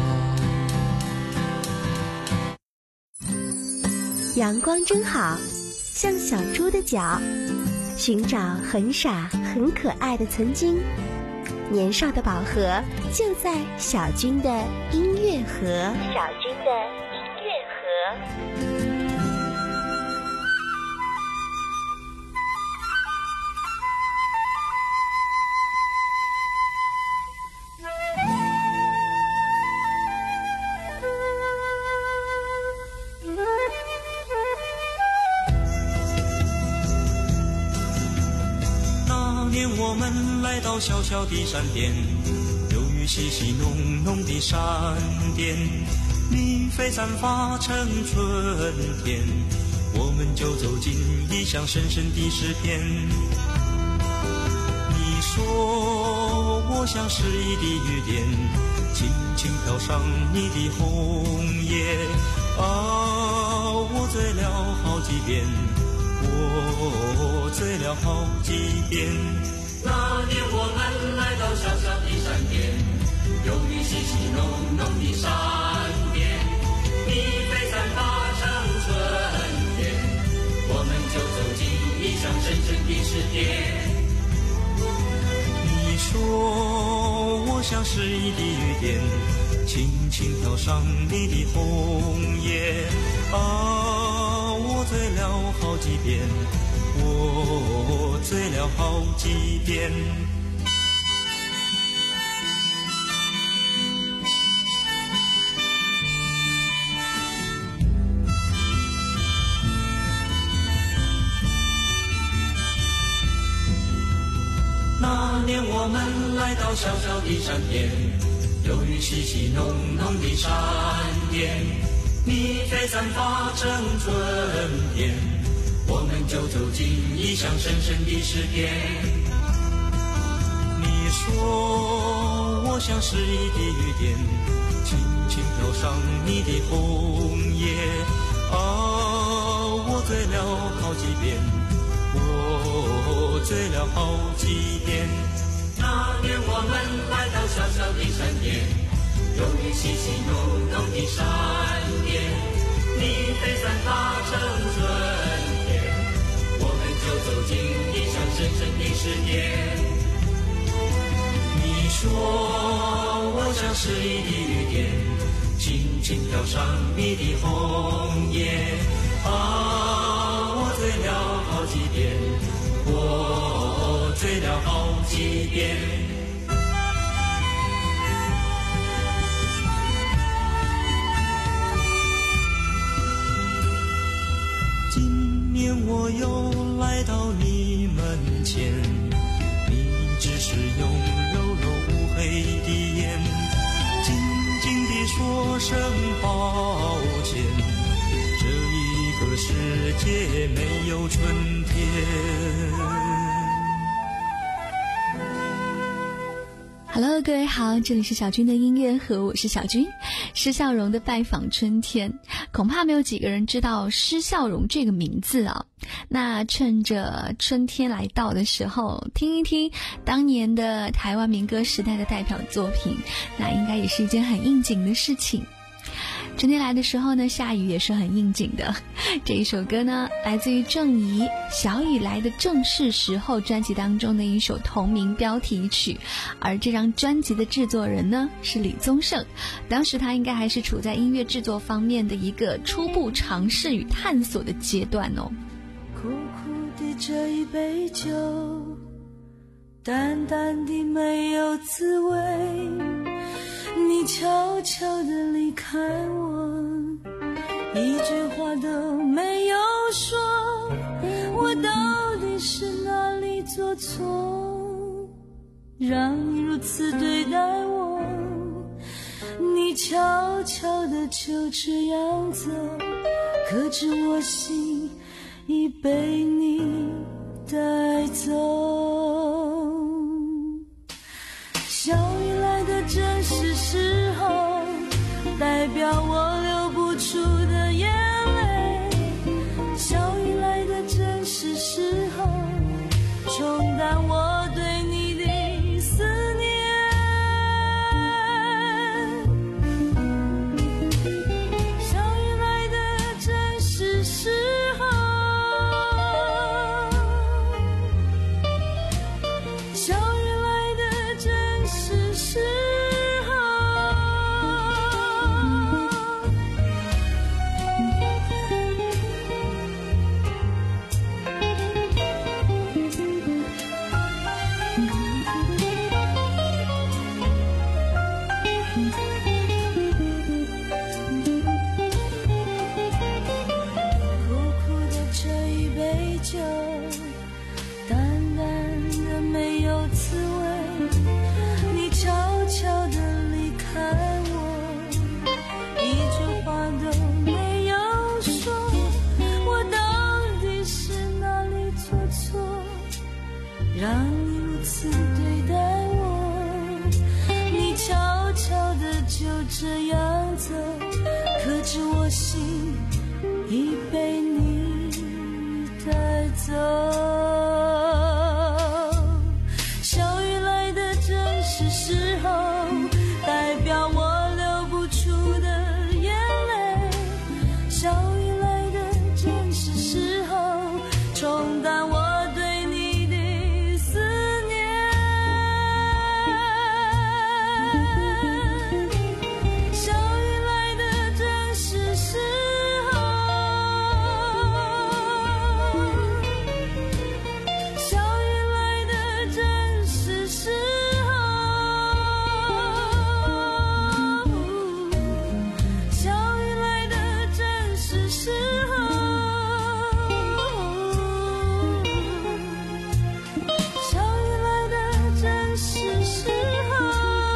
S12: 阳光真好，像小猪的脚，寻找很傻很可爱的曾经。年少的宝盒就在小军的音乐盒。小军的音乐盒。
S10: 我们来到小小的山边，有雨淅淅浓浓的闪电，蜜蜂散发成春天，我们就走进异乡深深的诗篇。你说我像诗意的雨点，轻轻飘上你的红叶，啊，我醉了好几遍，我醉了好几遍。那年我们来到小小的山边，有雨淅淅浓浓的闪电，蜜蜂散发成春天，我们就走进异乡深深的诗篇。你说我像诗意的雨点，轻轻飘上你的红叶，啊，我醉了好几遍，我醉了好几遍。那年我们来到小小的山边，有雨淅淅浓浓的闪电，蜜蜂散发成春天，我们就走进异乡深深的诗篇。你说我像诗意的雨点，轻轻飘上你的红叶，啊，我醉了好几遍，我醉了好几遍。那年我们来到小小的山边，有雨淅淅浓浓的闪电，蜜蜂散发成春天，我们就走进异乡深深的诗篇。你说我像诗意的雨点，轻轻飘上你的红叶，啊，我醉了好几遍，我醉了好几遍。今年我又来到你门前，你只是用柔柔乌黑的眼，静静地说声抱歉，这一个世
S4: 界没有春天。
S21: Hello， 各位好，这里是小军的音乐盒，我是小军。施孝荣的拜访春天，恐怕没有几个人知道施孝荣这个名字啊。那趁着春天来到的时候，听一听当年的台湾民歌时代的代表作品，那应该也是一件很应景的事情。春天来的时候呢，下雨也是很应景的。这一首歌呢，来自于郑怡《小雨来的正是时候》专辑当中的一首同名标题曲，而这张专辑的制作人呢是李宗盛。当时他应该还是处在音乐制作方面的一个初步尝试与探索的阶段哦。
S11: 苦苦的这一杯酒，淡淡的没有滋味，你悄悄地离开我，一句话都没有说，我到底是哪里做错，让你如此对待我，你悄悄地就这样走，可知我心已被你带走。小雨来的正是时候，代表我流不出的眼泪，小雨来的正是时候，冲淡我对你的思念，小雨来的正是时候，小雨来的正是时候，苦苦的这一杯酒，淡淡的没有滋味，你悄悄地离开我，一句话都没有说，我到底是哪里做错，让你如此对待我，你悄悄地就这样走，可知我心已被你带走。小雨来的正是时候，代表我流不出的眼泪，小雨来的正是时候，冲淡我对你的思念，小雨来的正是时候，小雨来的正是时候，小雨来的正是时候，小雨来的正是时候。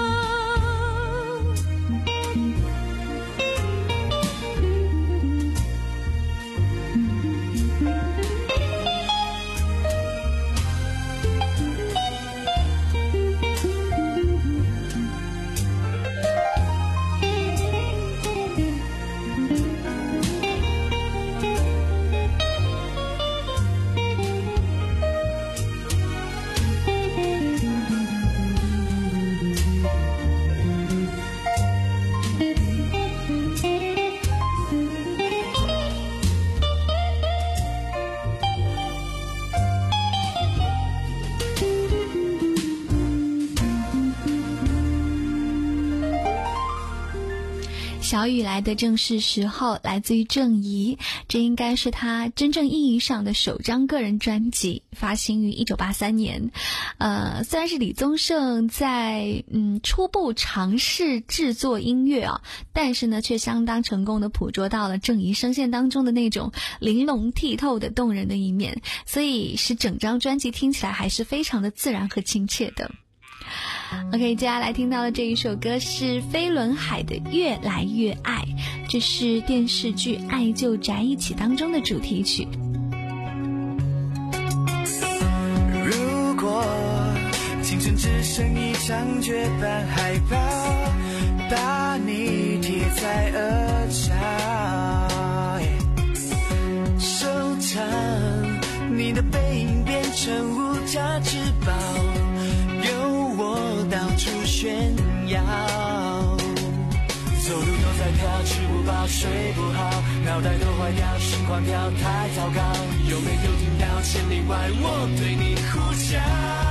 S21: 小雨来的正是时候，来自于郑怡，这应该是他真正意义上的首张个人专辑，发行于一九八三年。呃，虽然是李宗盛在嗯初步尝试制作音乐啊，但是呢，却相当成功的捕捉到了郑怡声线当中的那种玲珑剔透的动人的一面，所以使整张专辑听起来还是非常的自然和亲切的。 OK， 接下来听到的这一首歌是飞轮海的《越来越爱》，这是电视剧《爱就宅一起》当中的主题曲。
S10: 如果青春只剩一场，绝版海报把你贴在额角，收藏你的背影变成无价之宝，由我到处炫耀。走路都在飘，吃不饱睡不好，脑袋都坏掉，心狂跳太糟糕。有没有听到千里外我对你呼叫？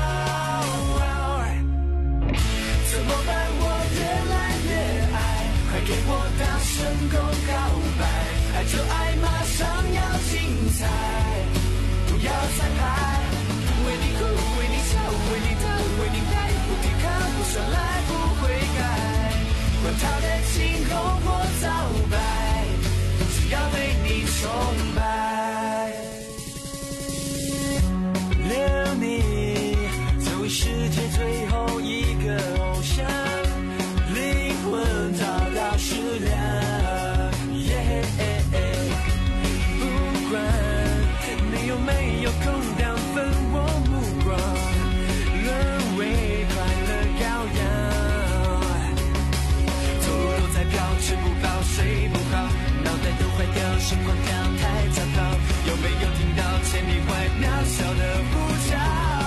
S10: 怎么办？我越来越爱，快给我大声公告白！爱就爱，马上要精彩，不要彩排。为你哭，为你笑，为你疼，为你爱，不抵抗，不耍赖，不悔改。管他的青红或皂白，只要对你崇拜。留你作为世界最后一个偶像，灵魂找到食粮。Yeah, 不管你有没有空档分我目光，沦为快乐羔羊。走路都在飘，吃不饱睡不好，脑袋都坏掉，心狂跳太糟糕。有没有听到千里外渺小的呼叫？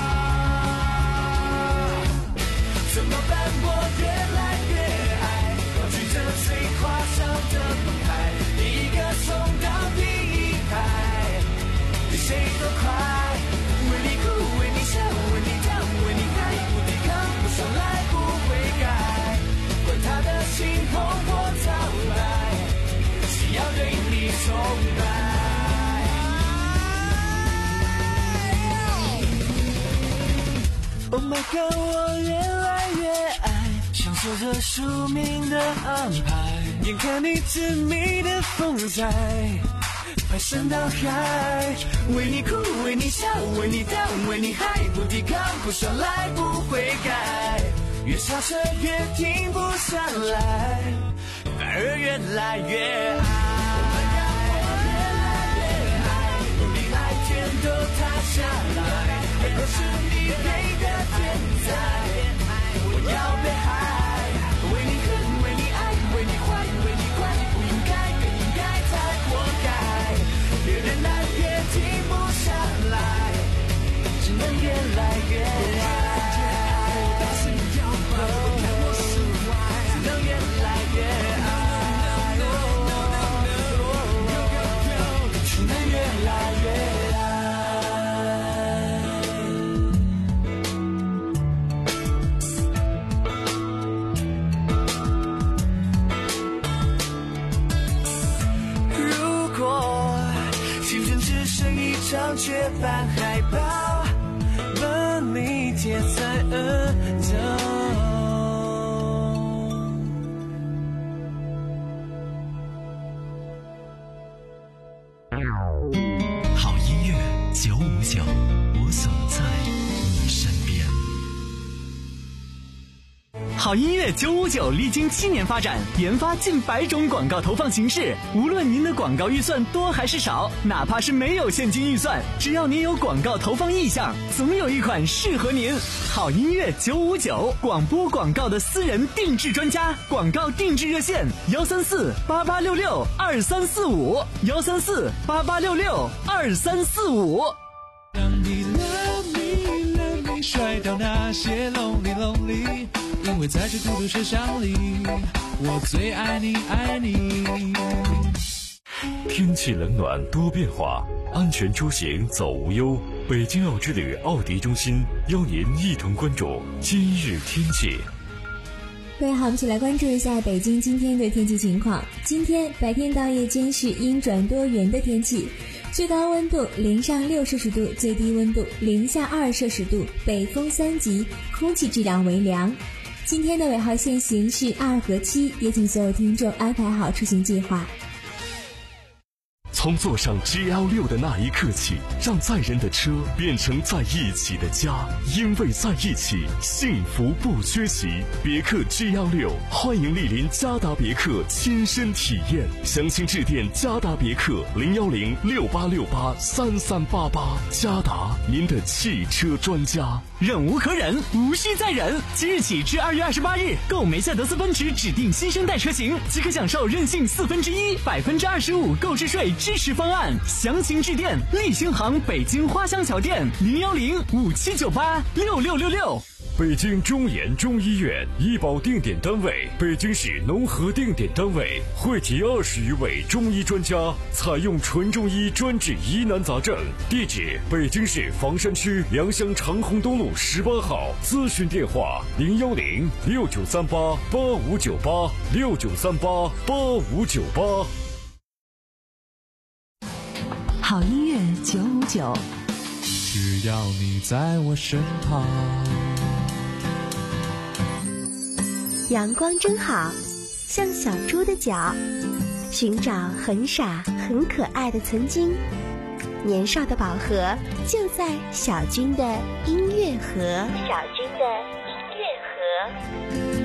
S10: 怎么办？我越来越爱，高举着最夸张的澎湃，第一个冲到第一排，比谁都快。为你哭，为你笑，为你疼，为你爱，不抵抗，不耍赖，不悔改。管他的青红或皂白，只要对你崇拜。Oh my god， 我越来越爱，享受着宿命的安排，眼看你致命的风采，排山倒海，为你哭，为你笑，为你等，为你嗨，不抵抗，不耍赖，不悔改，越刹车越停不下来，反而越来越爱。都塌下来，我是你配的天才，我要被害，为你恨，为你爱，为你坏，为你乖，不应该，更应该才活该，越忍耐越停不下来，只能越来越爱，但是你要把我看我是坏，只能越来越爱，只能越来越爱。张绝版海报把你贴在额角。
S16: 好音乐九五九，我总在你身边。
S3: 好音乐九五九历经七年发展，研发近百种广告投放形式。无论您的广告预算多还是少，哪怕是没有现金预算，只要您有广告投放意向，总有一款适合您。好音乐九五九，广播广告的私人定制专家，广告定制热线：幺三四八八六六二三四五，幺三四八八六六二三四五。
S4: 让你 love me love me 甩掉那些 lonely lonely， 因为在这孤独车厢里，我最爱你爱你。
S6: 天气冷暖多变化，安全出行走无忧。北京奥之旅奥迪中心邀您一同关注今日天气。
S5: 各位好，我们一起来关注一下北京今天的天气情况。今天白天到夜间是阴转多云的天气，最高温度零上六摄氏度，最低温度零下二摄氏度，北风三级，空气质量为良。今天的尾号限行是二和七，也请所有听众安排好出行计划。
S6: 从坐上 G L 六 的那一刻起，让载人的车变成在一起的家，因为在一起，幸福不缺席。别克 G L 六，欢迎莅临嘉达别克亲身体验，详情致电嘉达别克零幺零六八六八三三八八。嘉达，您的汽车专家。
S3: 忍无可忍，无需再忍。即日起至二月二十八日，购梅赛德斯奔驰指定新生代车型，即可享受任性四分之一、百分之二十五购置税支持方案。详情致电立星行北京花乡桥店零幺零五七九八六六六六。
S6: 北京中研中医院医保定点单位，北京市农合定点单位，汇集二十余位中医专家，采用纯中医专治疑难杂症。地址：北京市房山区良乡长虹东路十八号。咨询电话：零幺零六九三八八五九八六九三八八五九八。
S2: 好音乐九五九，
S4: 只要你在我身旁。
S8: 阳光真好，像小猪的脚，寻找很傻很可爱的曾经。年少的宝盒就在小军的音乐盒。小军的音乐盒。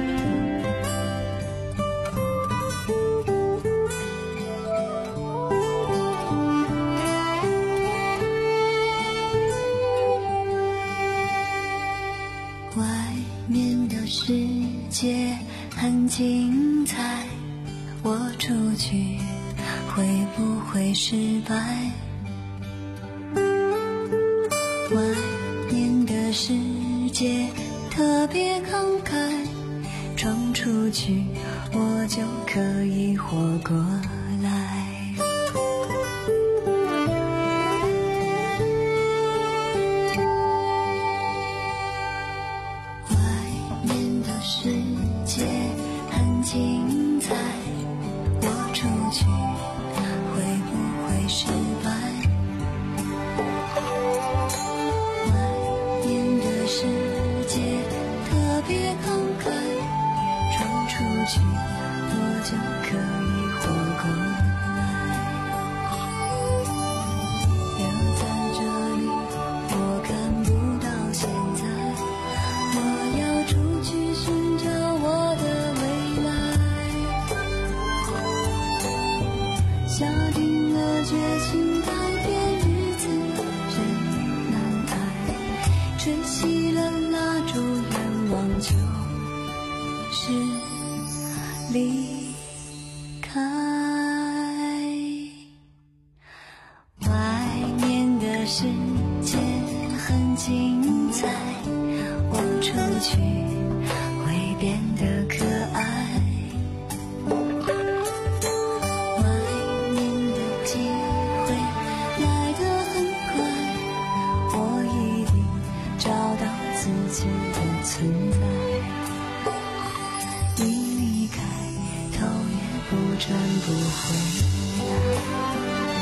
S11: 外面的世界很精彩，我出去会不会失败？外面的世界特别慷慨，闯出去我就可以活过来。世界很精彩，我出去会不会失败？外面的世界特别慷慨，闯出去我就可以活过来。留在这里我看不到现在，我要出去寻找我的未来，下定了决心，改变日子真难挨，吹熄了蜡烛，愿望就是离开。外面的世界很精彩，我出去会变得可爱，外面的机会来得很快，我一定找到自己的存在，一离开头也不转不回来。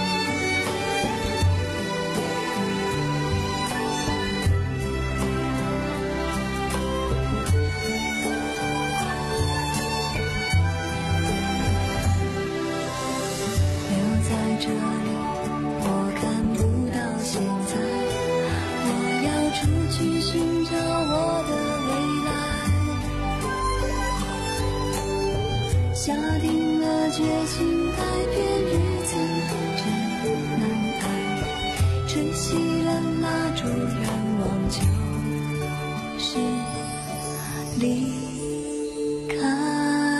S11: 这里我看不到现在，我要出去寻找我的未来，下定了决心，改变日子真难挨，吹熄了蜡烛，愿望就是离开。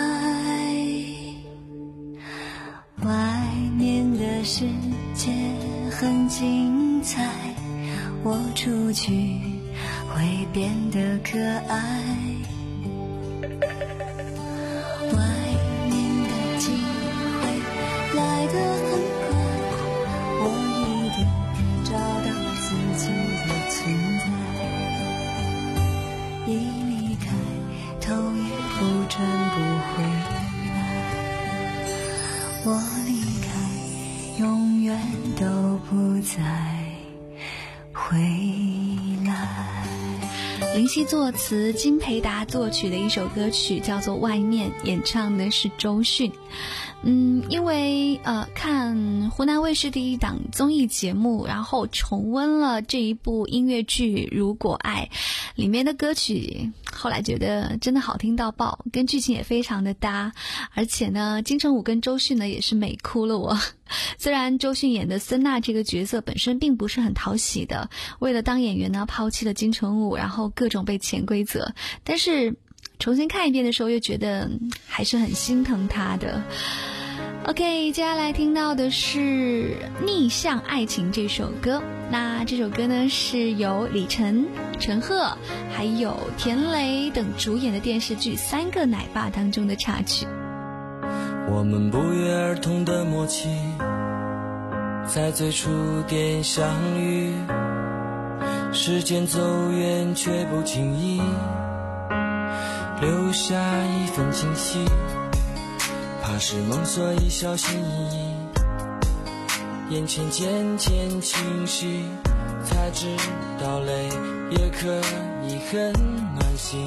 S11: 世界很精彩，我出去会变得可爱，外面的机会来得很快，我一定找到自己的存在，一离开头也不转不回来，我离永远都不再回来。
S21: 林夕作词，金培达作曲的一首歌曲，叫做《外面》，演唱的是周迅。嗯，因为呃看湖南卫视的一档综艺节目，然后重温了这一部音乐剧《如果爱》里面的歌曲，后来觉得真的好听到爆，跟剧情也非常的搭，而且呢金城武跟周迅呢也是美哭了我。虽然周迅演的孙娜这个角色本身并不是很讨喜的，为了当演员呢抛弃了金城武，然后各种被潜规则，但是重新看一遍的时候又觉得还是很心疼他的。OK， 接下来听到的是《逆向爱情》这首歌。那这首歌呢是由李晨、陈赫还有田雷等主演的电视剧《三个奶爸》当中的插曲。
S10: 我们不约而同的默契，在最初点相遇，时间走远却不经意留下一份惊喜，怕是梦所以小心翼翼，眼前渐渐清晰，才知道泪也可以很暖心。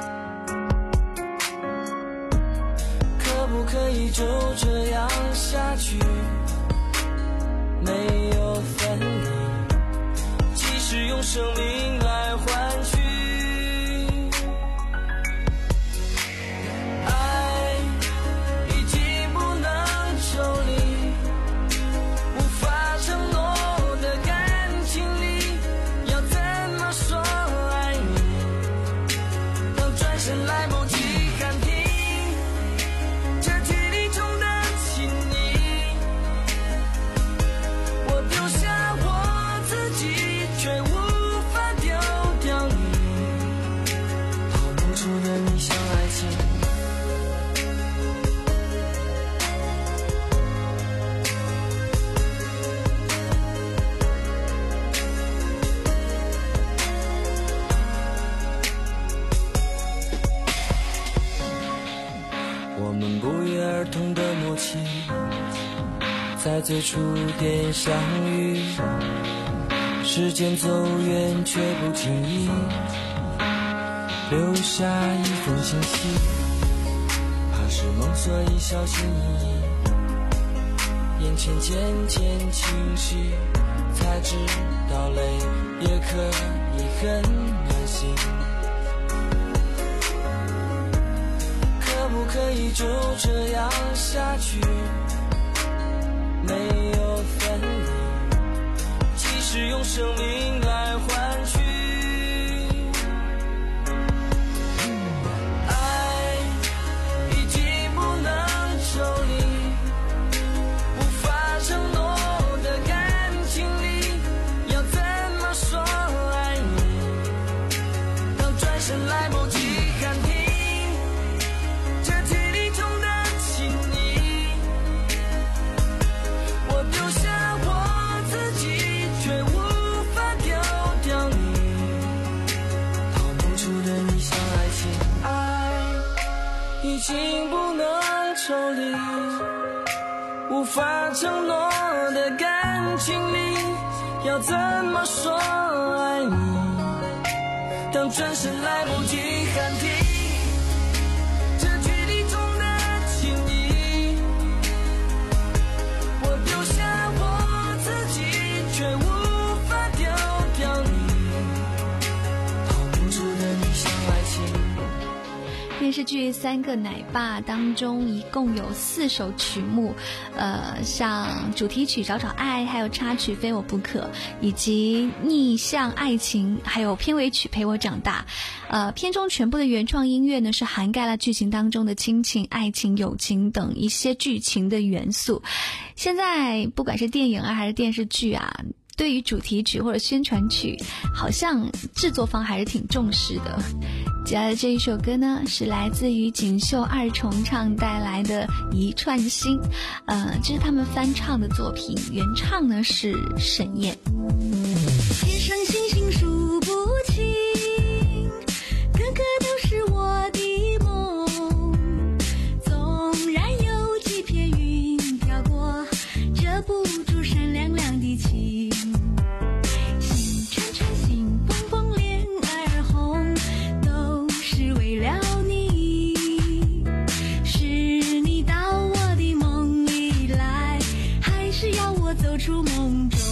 S10: 可不可以就这样下去，没有分离，即使用生命来换取爱，已经不能抽离，无法承诺的感情里，要怎么说爱你，当转身来不及喊停，这距离中的亲昵，我丢下我自己却无法丢掉你，逃不出的逆向爱情。我们不约而同的默契，在最初点相遇，时间走远却不经意留下一份惊喜，怕是梦所以小心翼翼，眼前渐渐清晰，才知道泪也可以很暖心。可不可以就这样下去，没有分离，即使用生命来换取爱，已经不能抽离，无法承诺的感情里，要怎么说爱你，当转身来不及喊停，这距离中的亲昵，我丢下我自己却无法丢掉你，逃不出的逆向爱情。爱已经不能抽离，无法承诺的感情里，要怎么说爱你，当转身来不及喊停，这距离中的亲昵，我丢下我自己却无法丢掉你，逃不出的逆向爱情。
S21: 电视剧《三个奶爸》当中一共有四首曲目，呃，像主题曲《找找爱》，还有插曲《非我不可》，以及《逆向爱情》，还有片尾曲《陪我长大》。呃，片中全部的原创音乐呢，是涵盖了剧情当中的亲情、爱情、友情等一些剧情的元素。现在不管是电影啊，还是电视剧啊，对于主题曲或者宣传曲，好像制作方还是挺重视的。接下来这一首歌呢，是来自于锦绣二重唱带来的一串心，呃，这是他们翻唱的作品，原唱呢是沈燕。
S11: 天上星星数不清，个个都是我的梦，纵然有几片云飘过，遮不住闪亮亮的情，心串串心蹦蹦脸儿红， 我走出梦中。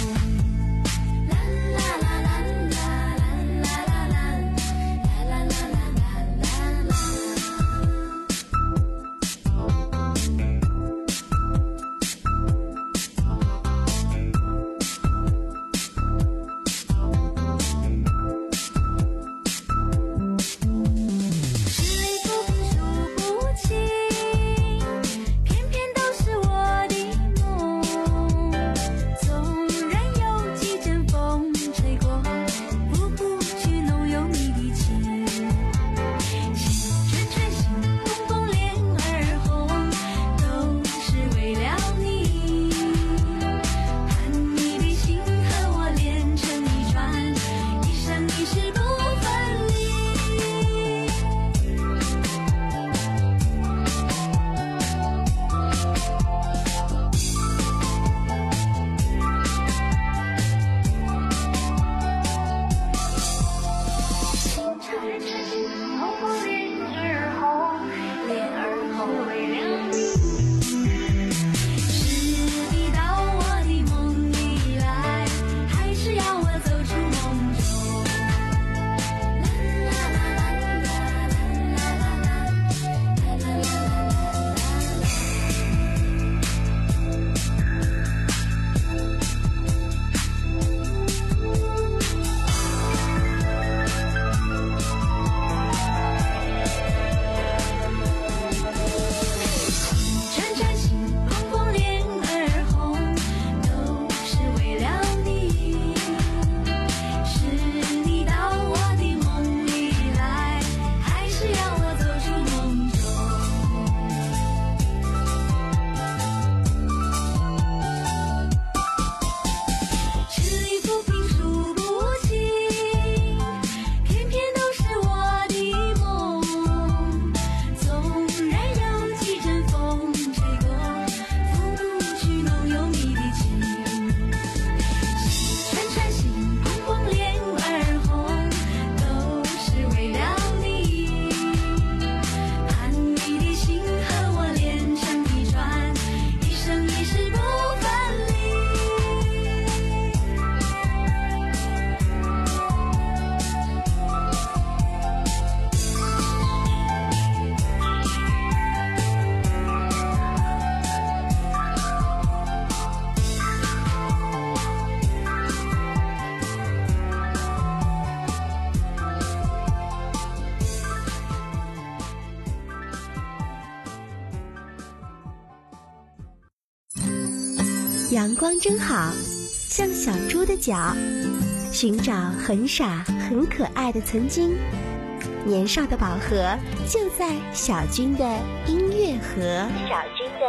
S8: 阳光真好，像小猪的脚，寻找很傻很可爱的曾经。年少的宝盒就在小军的音乐盒。小军的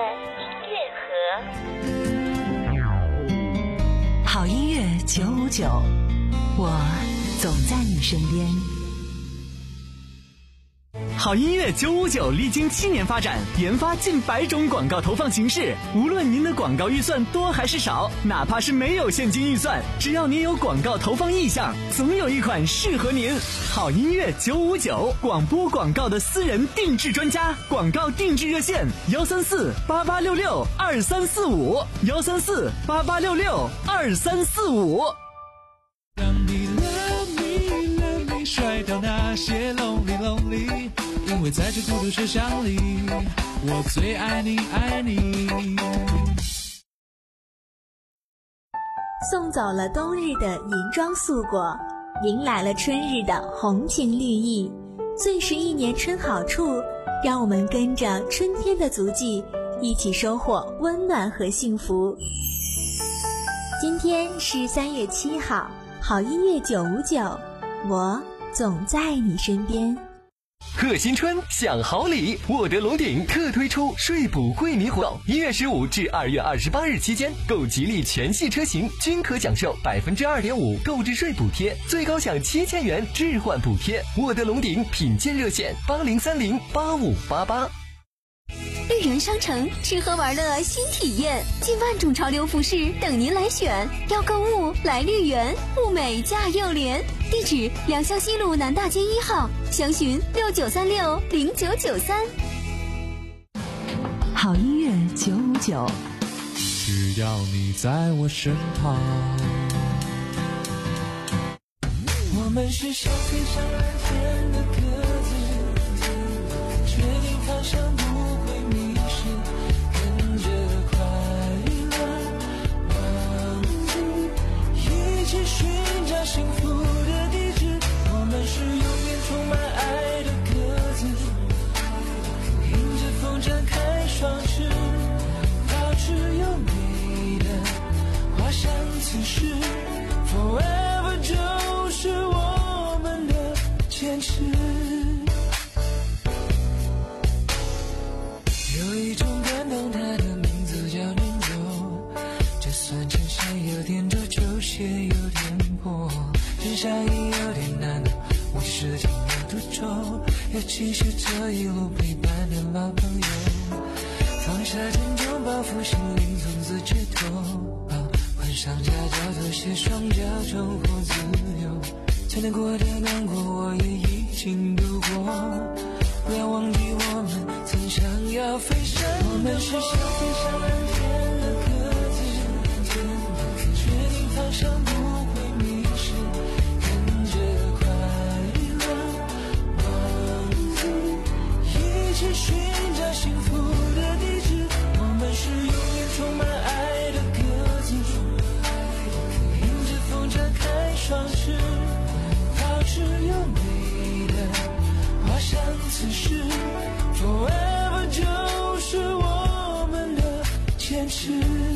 S8: 音
S2: 乐盒。好音乐九五九，我总在你身边。
S3: 好音乐九五九历经七年发展，研发近百种广告投放形式。无论您的广告预算多还是少，哪怕是没有现金预算，只要您有广告投放意向，总有一款适合您。好音乐九五九，广播广告的私人定制专家，广告定制热线：幺三四八八六六二三四五，幺三四八八六六二三四五。
S4: 让你 love me love me 甩掉那些 lonely lonely， 因为在这孤独车厢里，我最爱你爱你。
S8: 送走了冬日的银装素裹，迎来了春日的红情绿意。最是一年春好处，让我们跟着春天的足迹，一起收获温暖和幸福。今天是三月七号，好音乐九五九，我总在你身边。
S13: 贺新春享好礼，沃德龙鼎特推出税补惠民活动，一月十五至二月二十八日期间，购吉利全系车型均可享受百分之二点五购置税补贴，最高享七千元置换补贴。沃德龙鼎品鉴热线：八零三零八五八八。
S12: 绿园商城吃喝玩乐新体验，近万种潮流服饰等您来选。要购物来绿园，物美价又廉。地址：良乡西路南大街一号，详询六九三六零九九三。
S2: 好音乐九五九。
S4: 是要你在我身旁。
S10: 我们是小飞上蓝天的鸽子，确定方向不会迷失，跟着快乐往里，一起寻找幸福的地址。我们是永远充满爱的鸽子，迎着风展开双翅，保持优美的滑翔姿势。 Forever 就是我们的坚持。有一种感动，它的名字叫念旧，就算衬衫有点皱，球鞋有点破，人生也有点难的，我是挺有独钟，尤其是这一路陪伴的老朋友，放下沉重包袱，心灵从此解脱。 上驾照，走些双脚，重获自由。最难过的难过，我也已经度过。不要忘记，我们曾想要飞翔。我们是想飞上蓝天的鸽子，确定方向不会迷失，跟着快乐往里，一起寻找幸福的地址。我们是永远充满爱的鸽子。 展开双翅，保持优美的滑翔姿势。Forever 就是我们的坚持。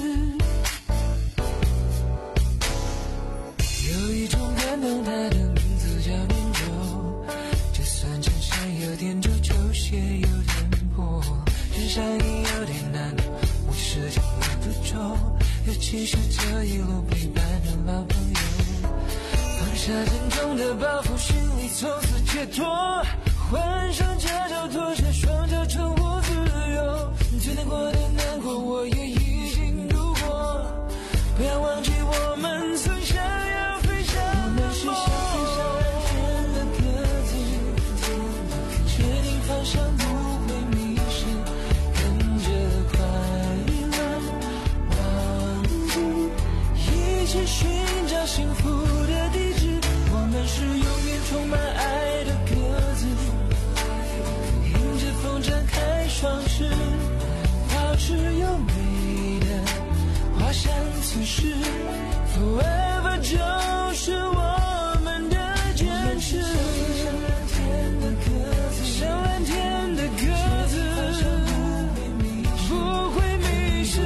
S10: 有一种感动，它的名字叫念旧。就算衬衫有点皱，球鞋有点破，人生也有点难度，我是挺有独钟。尤其是这一路陪伴的老朋友。 放下沉重的包袱，心里从此解脱。换上驾照，脱下双脚，重获自由。最难过的难过，我也已经度过。不要忘记，我们曾想要飞翔。我们是想飞上蓝天的鸽子，确定方向不会迷失，跟着快乐往里，一起寻找幸福的地址。 我们是永远充满爱的鸽子，迎着风展开双翅，保持优美的滑翔姿势。Forever 就是我们的坚持。像蓝天的鸽子，像蓝天的鸽子，不会迷失。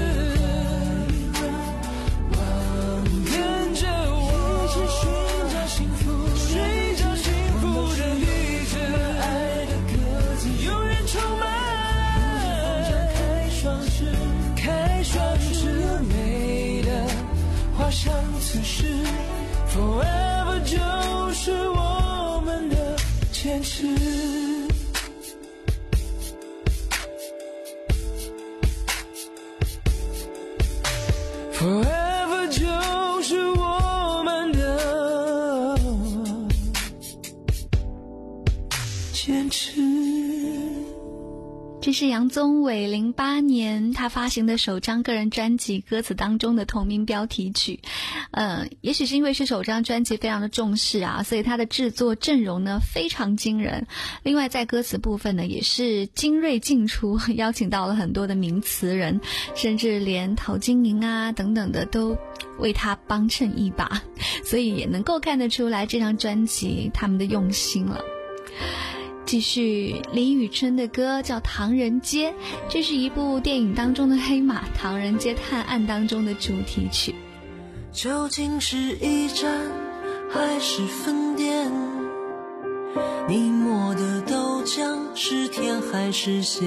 S10: 跟着我，一起寻找幸福。 寻找幸福的地址，爱的鸽子永远充满爱。展开双翅，开双翅，美的滑翔姿势。Forever 就是我们的坚持。Forever 就是我们的。 坚持。
S21: 这是杨宗纬零八年他发行的首张个人专辑歌词当中的同名标题曲。呃，也许是因为是首张专辑非常的重视啊，所以他的制作阵容呢非常惊人。另外在歌词部分呢也是精锐尽出，邀请到了很多的名词人，甚至连陶晶莹啊等等的都为他帮衬一把，所以也能够看得出来这张专辑他们的用心了。 继续李宇春的歌叫《唐人街》，这是一部电影当中的黑马《唐人街探案》当中的主题曲。
S10: 究竟是一站还是分店？你磨的豆浆是甜还是咸？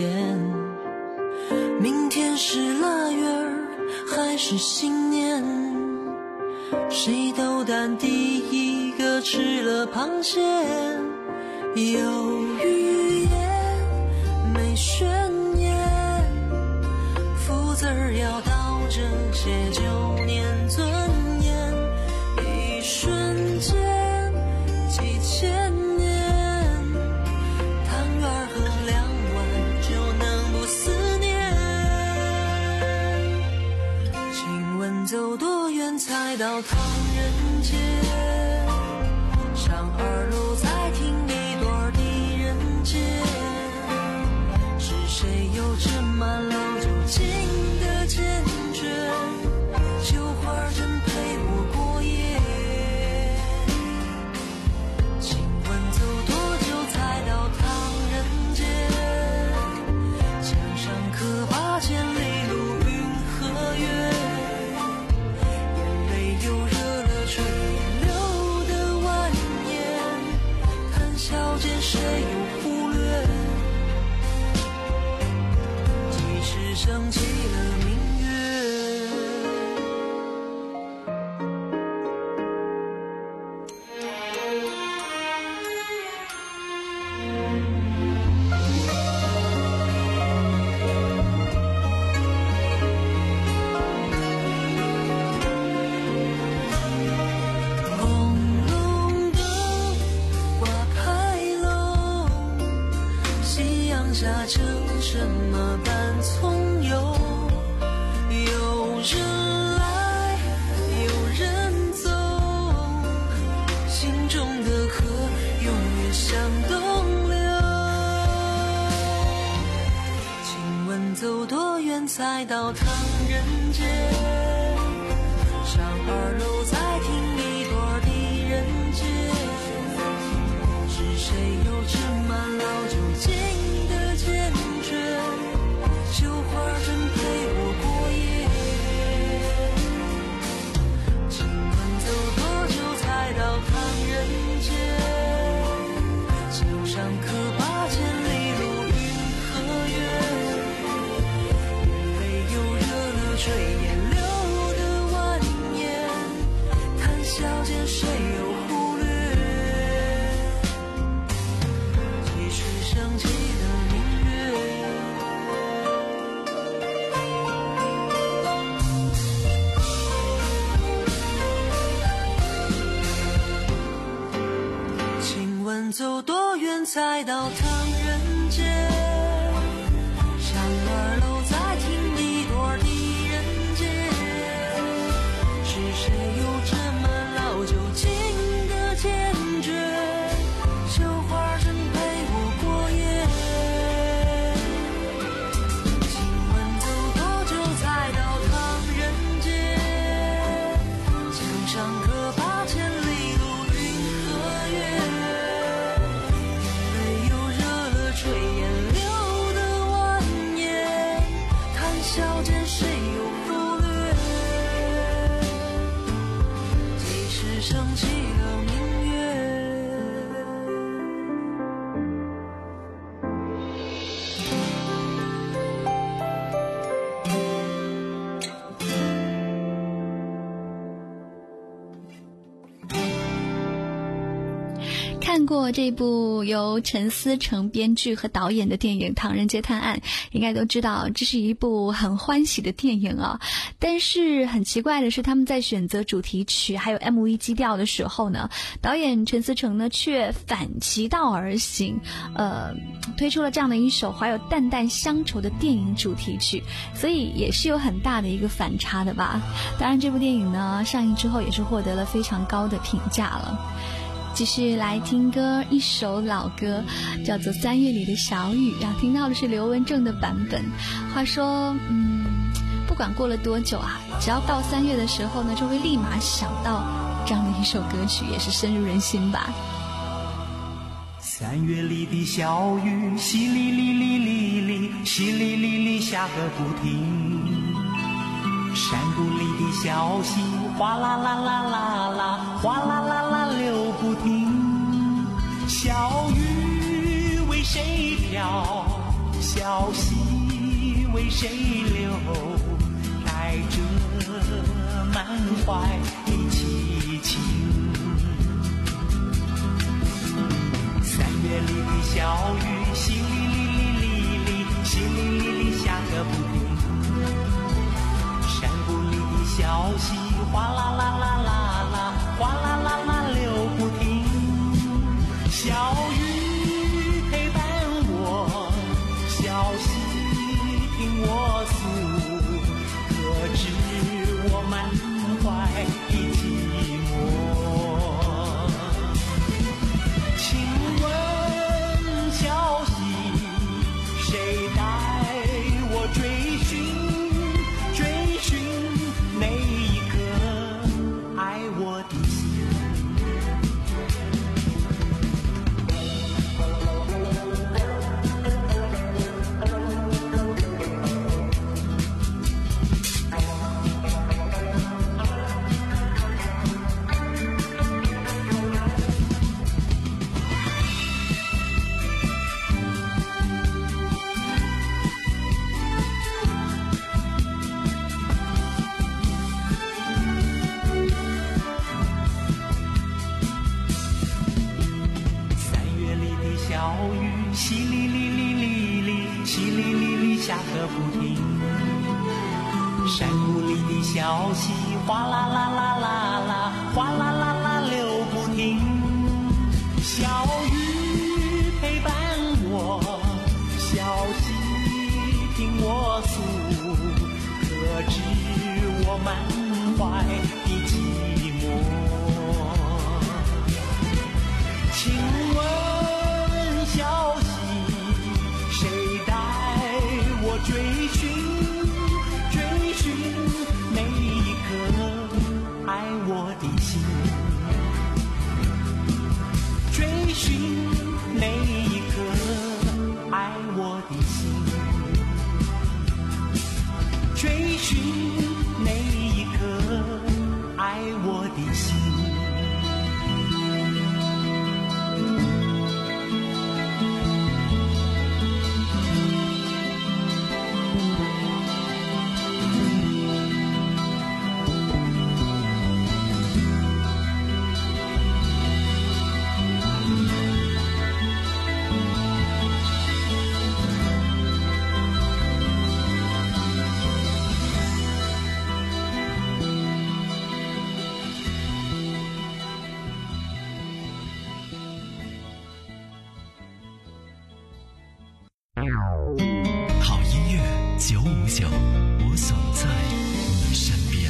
S10: 明天是腊月儿还是新年？谁斗胆第一个吃了螃蟹？ 有语言没悬念，福字儿要倒着写，就念尊严。一瞬间几千年，汤圆喝两碗就能不思念。请走多远才到唐人街？上二楼再听一段狄仁杰。是谁有着满老酒精的坚决？绣花针陪我过夜。请问走多久才到唐人街？墙上刻八千里路云和月。又热了吹流的蜿蜒，谈笑间谁又忽略？几时升起了明月？下成什么般从容？有人来，有人走，心中的河永远向东流。请问走多远才到唐人街？上二楼再听一段狄仁杰。是谁有着满老酒精？绣花针陪我过夜。请问走多久才到唐人街？墙上刻八千里路云和月。眼泪又热了吹烟流的蜿蜒，谈笑间谁又忽略？几时升起了明月？走多远才到唐人街？上二楼再听一段狄仁杰。是谁有着满老酒精的坚决？绣花针陪我过夜。请问走多久才到唐人街？墙上刻八千里路云和月。吹烟流的蜿蜒，谈笑间谁又忽略？几时升起了明月？
S21: 看过这部由陈思诚编剧和导演的电影《唐人街探案》，应该都知道这是一部很欢喜的电影啊。但是很奇怪的是，他们在选择主题曲还有 M V 基调的时候呢，导演陈思诚呢却反其道而行，呃，推出了这样的一首怀有淡淡乡愁的电影主题曲，所以也是有很大的一个反差的吧。当然，这部电影呢上映之后也是获得了非常高的评价了。继续来听歌，一首老歌叫做《三月里的小雨》，然后听到的是刘文正的版本。话说嗯，不管过了多久啊，只要到三月的时候呢，就会立马想到这样的一首歌曲，也是深入人心吧。
S18: 三月里的小雨，淅沥沥沥沥沥，淅沥沥沥下个不停。山谷里的小溪，哗啦啦啦啦啦，哗啦啦啦流不停。小雨为谁飘，小溪为谁流，带着满怀的凄情。三月里的小雨，淅沥沥沥沥沥，淅沥沥沥下个不停。山谷里的小溪，哗啦啦啦啦啦，哗啦啦啦流不停。小雨陪伴我，小溪听我诉，可知我满小溪哗啦啦啦啦啦，哗啦啦啦流不停。小雨陪伴我，小溪听我诉，可知我满怀的寂寞。请问小溪，谁带我追寻追寻每一颗爱我的心，追寻每一颗爱我的心，追寻每一颗爱我的心。
S16: 好音乐九五九，我总在你身边。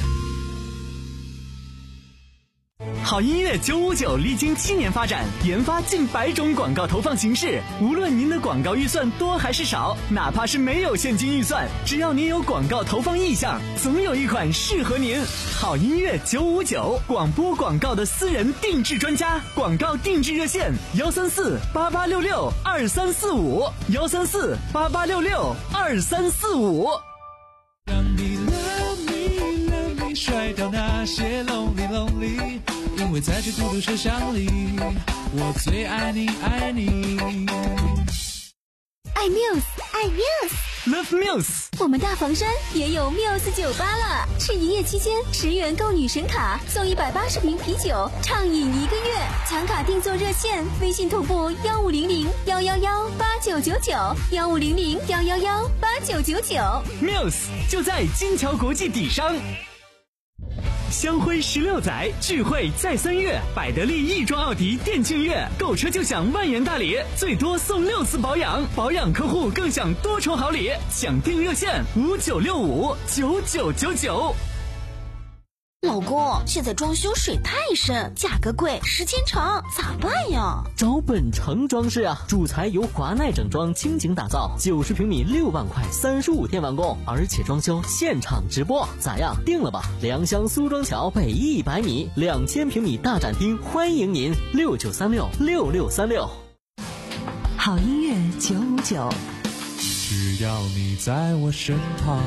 S3: 好音乐九五九历经七年发展，研发近百种广告投放形式。无论您的广告预算多还是少，哪怕是没有现金预算，只要您有广告投放意向，总有一款适合您。好音乐九五九，广播广告的私人定制专家，广告定制热线幺三四八八六六二三四五幺三四八八六六二三四五。
S4: 让你 love me love me 甩掉那些 lonely lonely， 因为在这孤独车厢里，我最爱你爱你。
S12: 爱 Muse 爱 Muse
S3: Love Muse，
S12: 我们大房山也有 Muse 酒吧了，是一夜期间十元购女神卡送一百八十瓶啤酒，畅饮一个月。抢卡订座热线：微信同步幺五零零幺幺幺八九九九幺五零零幺幺幺八九九九。
S3: Muse 就在金桥国际底商。香辉十六载，聚会在三月，百得利亦庄奥迪店庆月，购车就享万元大礼，最多送六次保养，保养客户更享多重好礼。抢订热线五九六五九九九九。
S8: 老公，现在装修水太深，价格贵，时间长，咋办呀？
S14: 找本城装饰啊，主材由华奈整装倾情打造，九十平米六万块，三十五天完工，而且装修现场直播，咋样？定了吧？良乡苏庄桥北一百米，两千平米大展厅，欢迎您六九三六六六三六。
S2: 好音乐九五九，
S4: 只要你在我身旁。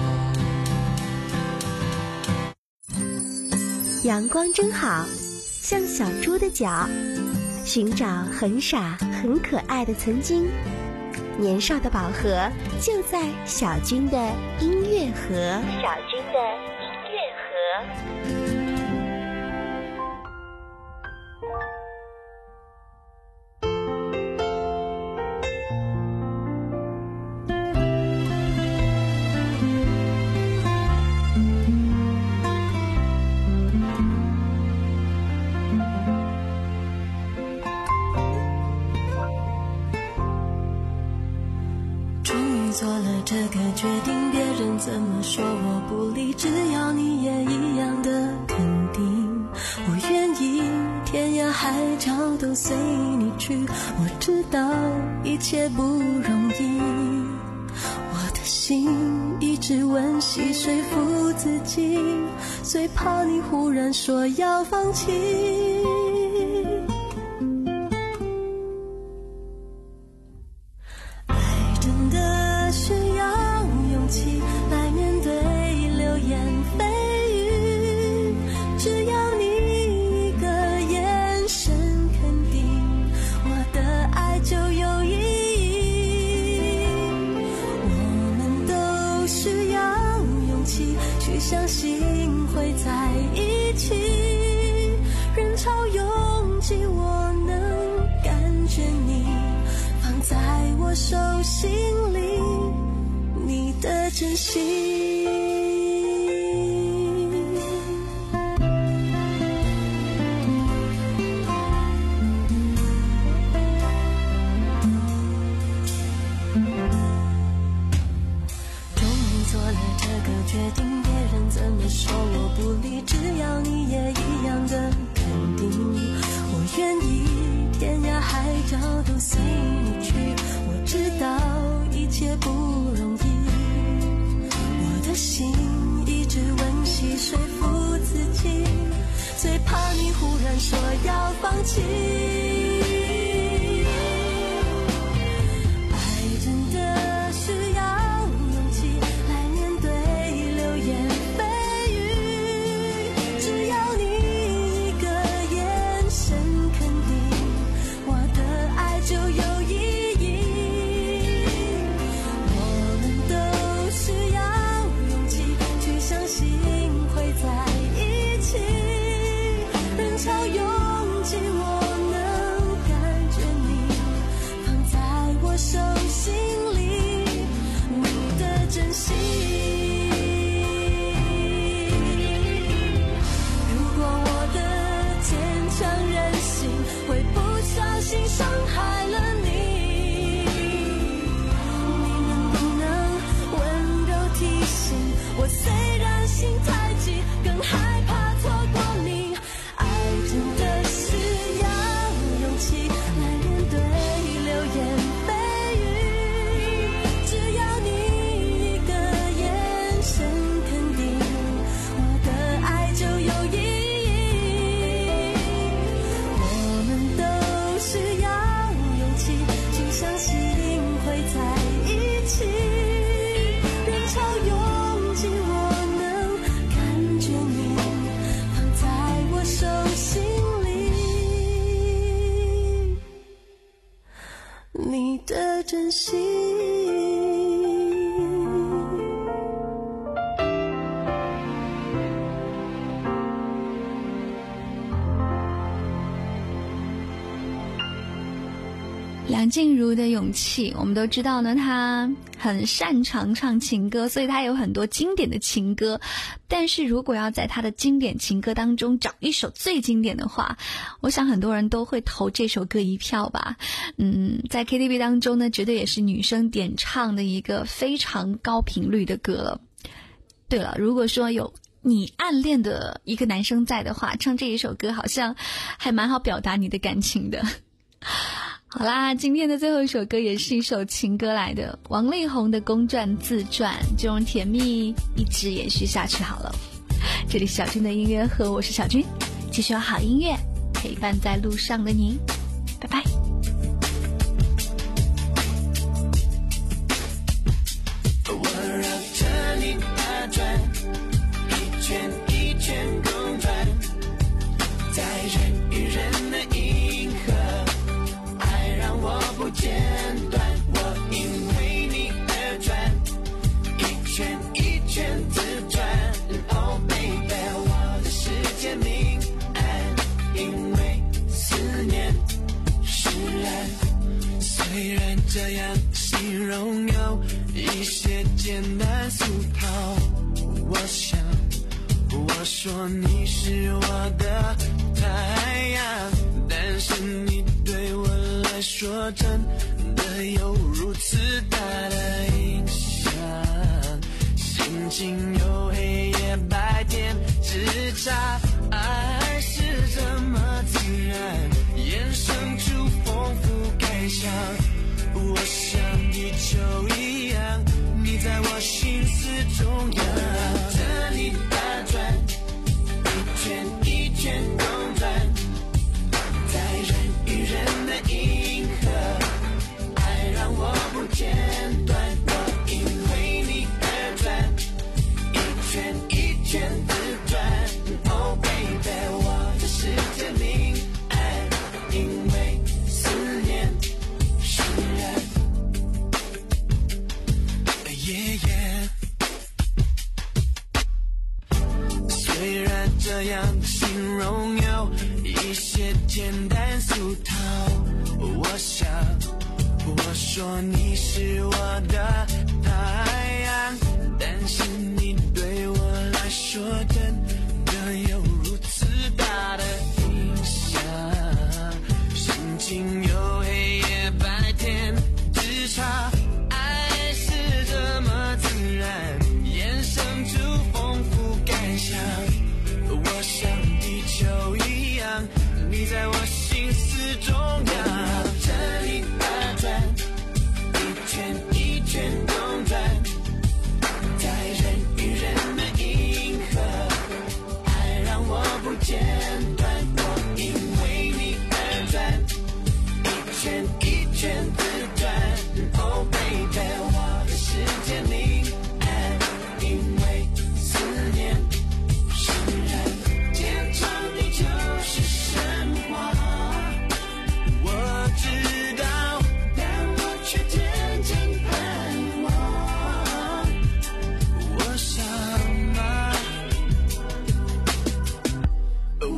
S1: 阳光真好，像小猪的脚，寻找很傻很可爱的曾经。年少的宝盒就在小军的音乐盒。小军的音乐盒。
S11: 做了这个决定，别人怎么说我不理，只要你也一样的肯定，我愿意天涯海角都随你去。我知道一切不容易，我的心一直温习说服自己，最怕你忽然说要放弃。来面对流言蜚语，只要你一个眼神肯定，我的爱就有意义。我们都需要勇气去相信会在一起，人潮拥挤我能感觉你放在我手心里，你的真心。 角都随你去。我知道一切不容易，我的心一直温习说服自己，最怕你忽然说要放弃。珍惜。
S21: 梁静茹的勇气，我们都知道呢，她很擅长唱情歌，所以她有很多经典的情歌。但是如果要在她的经典情歌当中找一首最经典的话，我想很多人都会投这首歌一票吧。嗯，在 K T V 当中呢，绝对也是女生点唱的一个非常高频率的歌了。对了，如果说有你暗恋的一个男生在的话，唱这一首歌好像还蛮好表达你的感情的。好啦，今天的最后一首歌也是一首情歌来的，王力宏的公传自传，这种甜蜜一直延续下去好了。这里是小军的音乐盒，我是小军，继续有好音乐陪伴在路上的你，拜拜。
S10: 我绕着你打转，一圈一圈公转，在人与人的银河，我不间断，我因为你而转，一圈一圈自转。Oh baby， 我的世界明暗，因为思念释然。虽然这样形容有一些简单俗套，我想我说你是我的太阳，但是你对我说真的有如此大的影响，心情有黑夜白天之差，爱是这么自然，衍生出丰富感想。我像地球一样，你在我心思中央，这里打转，一圈一圈公转，在人与人的银河，爱让我不间断，我因为你而转，一圈一圈自转。Oh baby， 我的世界明暗，因为思念释然。Yeah yeah， 虽然这样形容有一些简单俗套，我想我说你是我的太阳，但是你对我来说真的有如此大的影响，心情有黑夜白天之差，爱是这么自然，衍生出丰富感想。我像地球一样，你在我心思中央。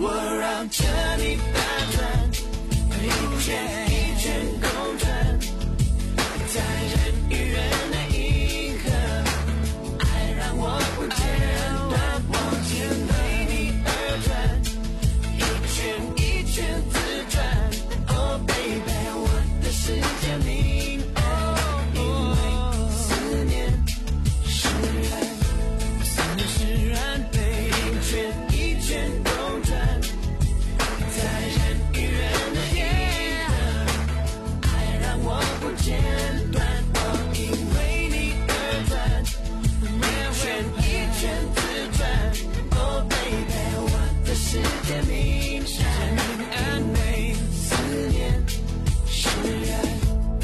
S10: 我绕着你打转，一圈一圈公转，在人与人的银河，爱让我不间断，往前为你而转，一圈一圈自转。Oh baby， 我的世界里，因为思念释然，思念释然，被一圈一圈公转，在人与人的银河，爱让我不间断。我因为你而转，一圈一圈自转。Oh baby， 我的世界明闪，安慰思念释然。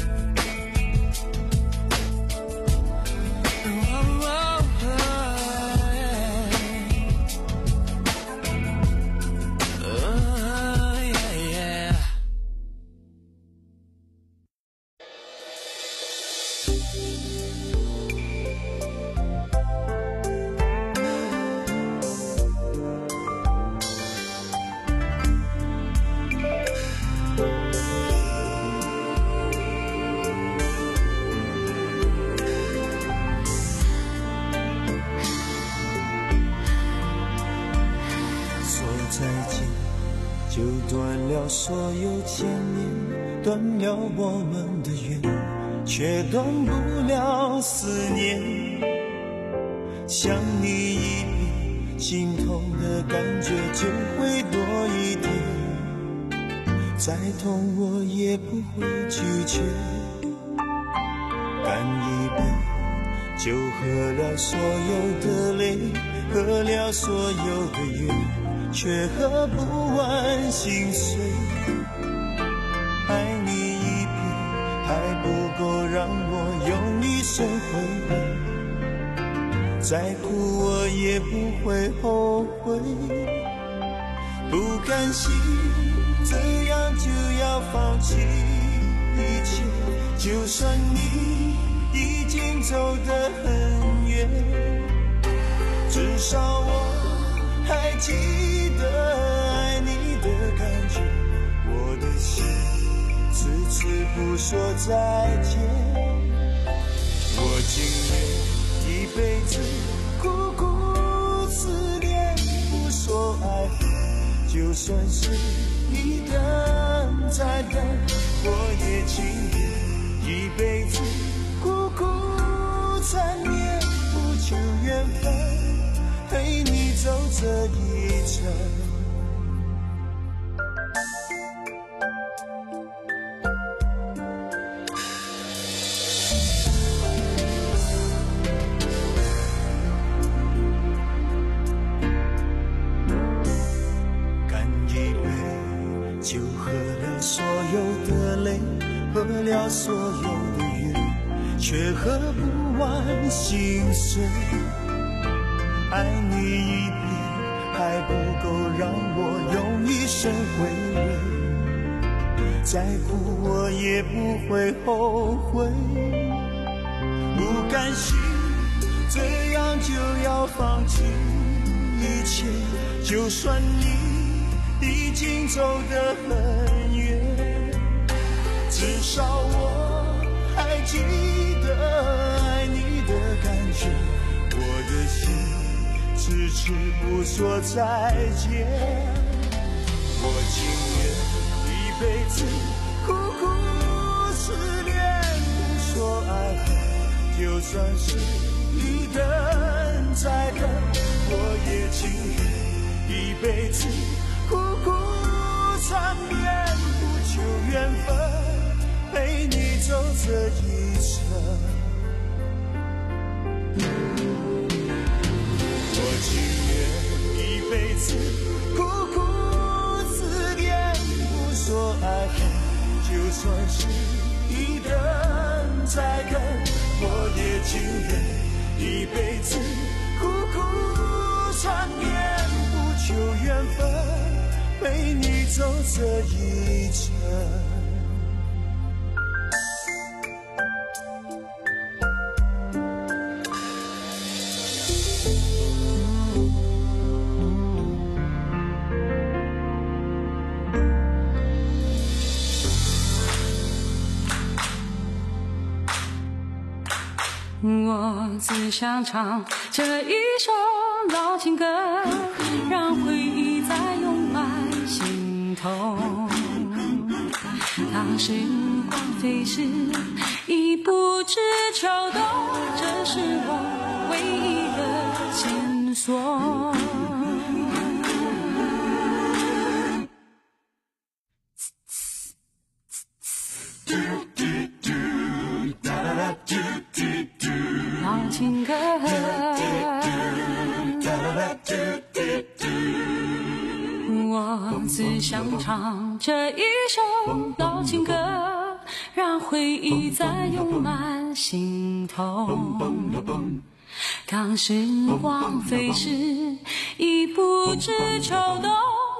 S18: 就断了所有牵连，断了我们的缘，却断不了思念。想你一遍，心痛的感觉就会多一点，再痛我也不会拒绝。干一杯，就喝了所有的泪，喝了所有的缘，却喝不完心碎。爱你一遍还不够让我用一生回味，再苦我也不会后悔。不甘心这样就要放弃一切，就算你已经走得很远，至少我还记得爱你的感觉，我的心次次不说再见。我情愿一辈子苦苦思念，不说爱恨，就算是你等再等，我也情愿一辈子苦苦缠绵，不求缘分，陪你走这一程。干一杯，就喝了所有的泪，喝了所有的缘，却喝不完心碎。爱你一遍还不够让我用一生回味，再苦我也不会后悔。不甘心这样就要放弃一切，就算你已经走得很远，至少我还记得爱你的感觉，我的心迟迟不说再见。我情愿一辈子苦苦思念，不说爱恨，就算是你等再等，我也情愿一辈子苦苦缠绵，不求缘分，陪你走这一程。我情愿一辈子苦苦思念，不说爱恨，就算是一等再等，我也情愿一辈子苦苦缠绵，不求缘分，陪你走这一程。
S11: 我只想唱这一首老情歌，让回忆再涌满心头。当时光飞逝，已不知秋冬，这是我唯一的线索。老情歌，我只想唱这一首老情歌，让回忆再涌满心头。当时光飞逝，已不知秋冬。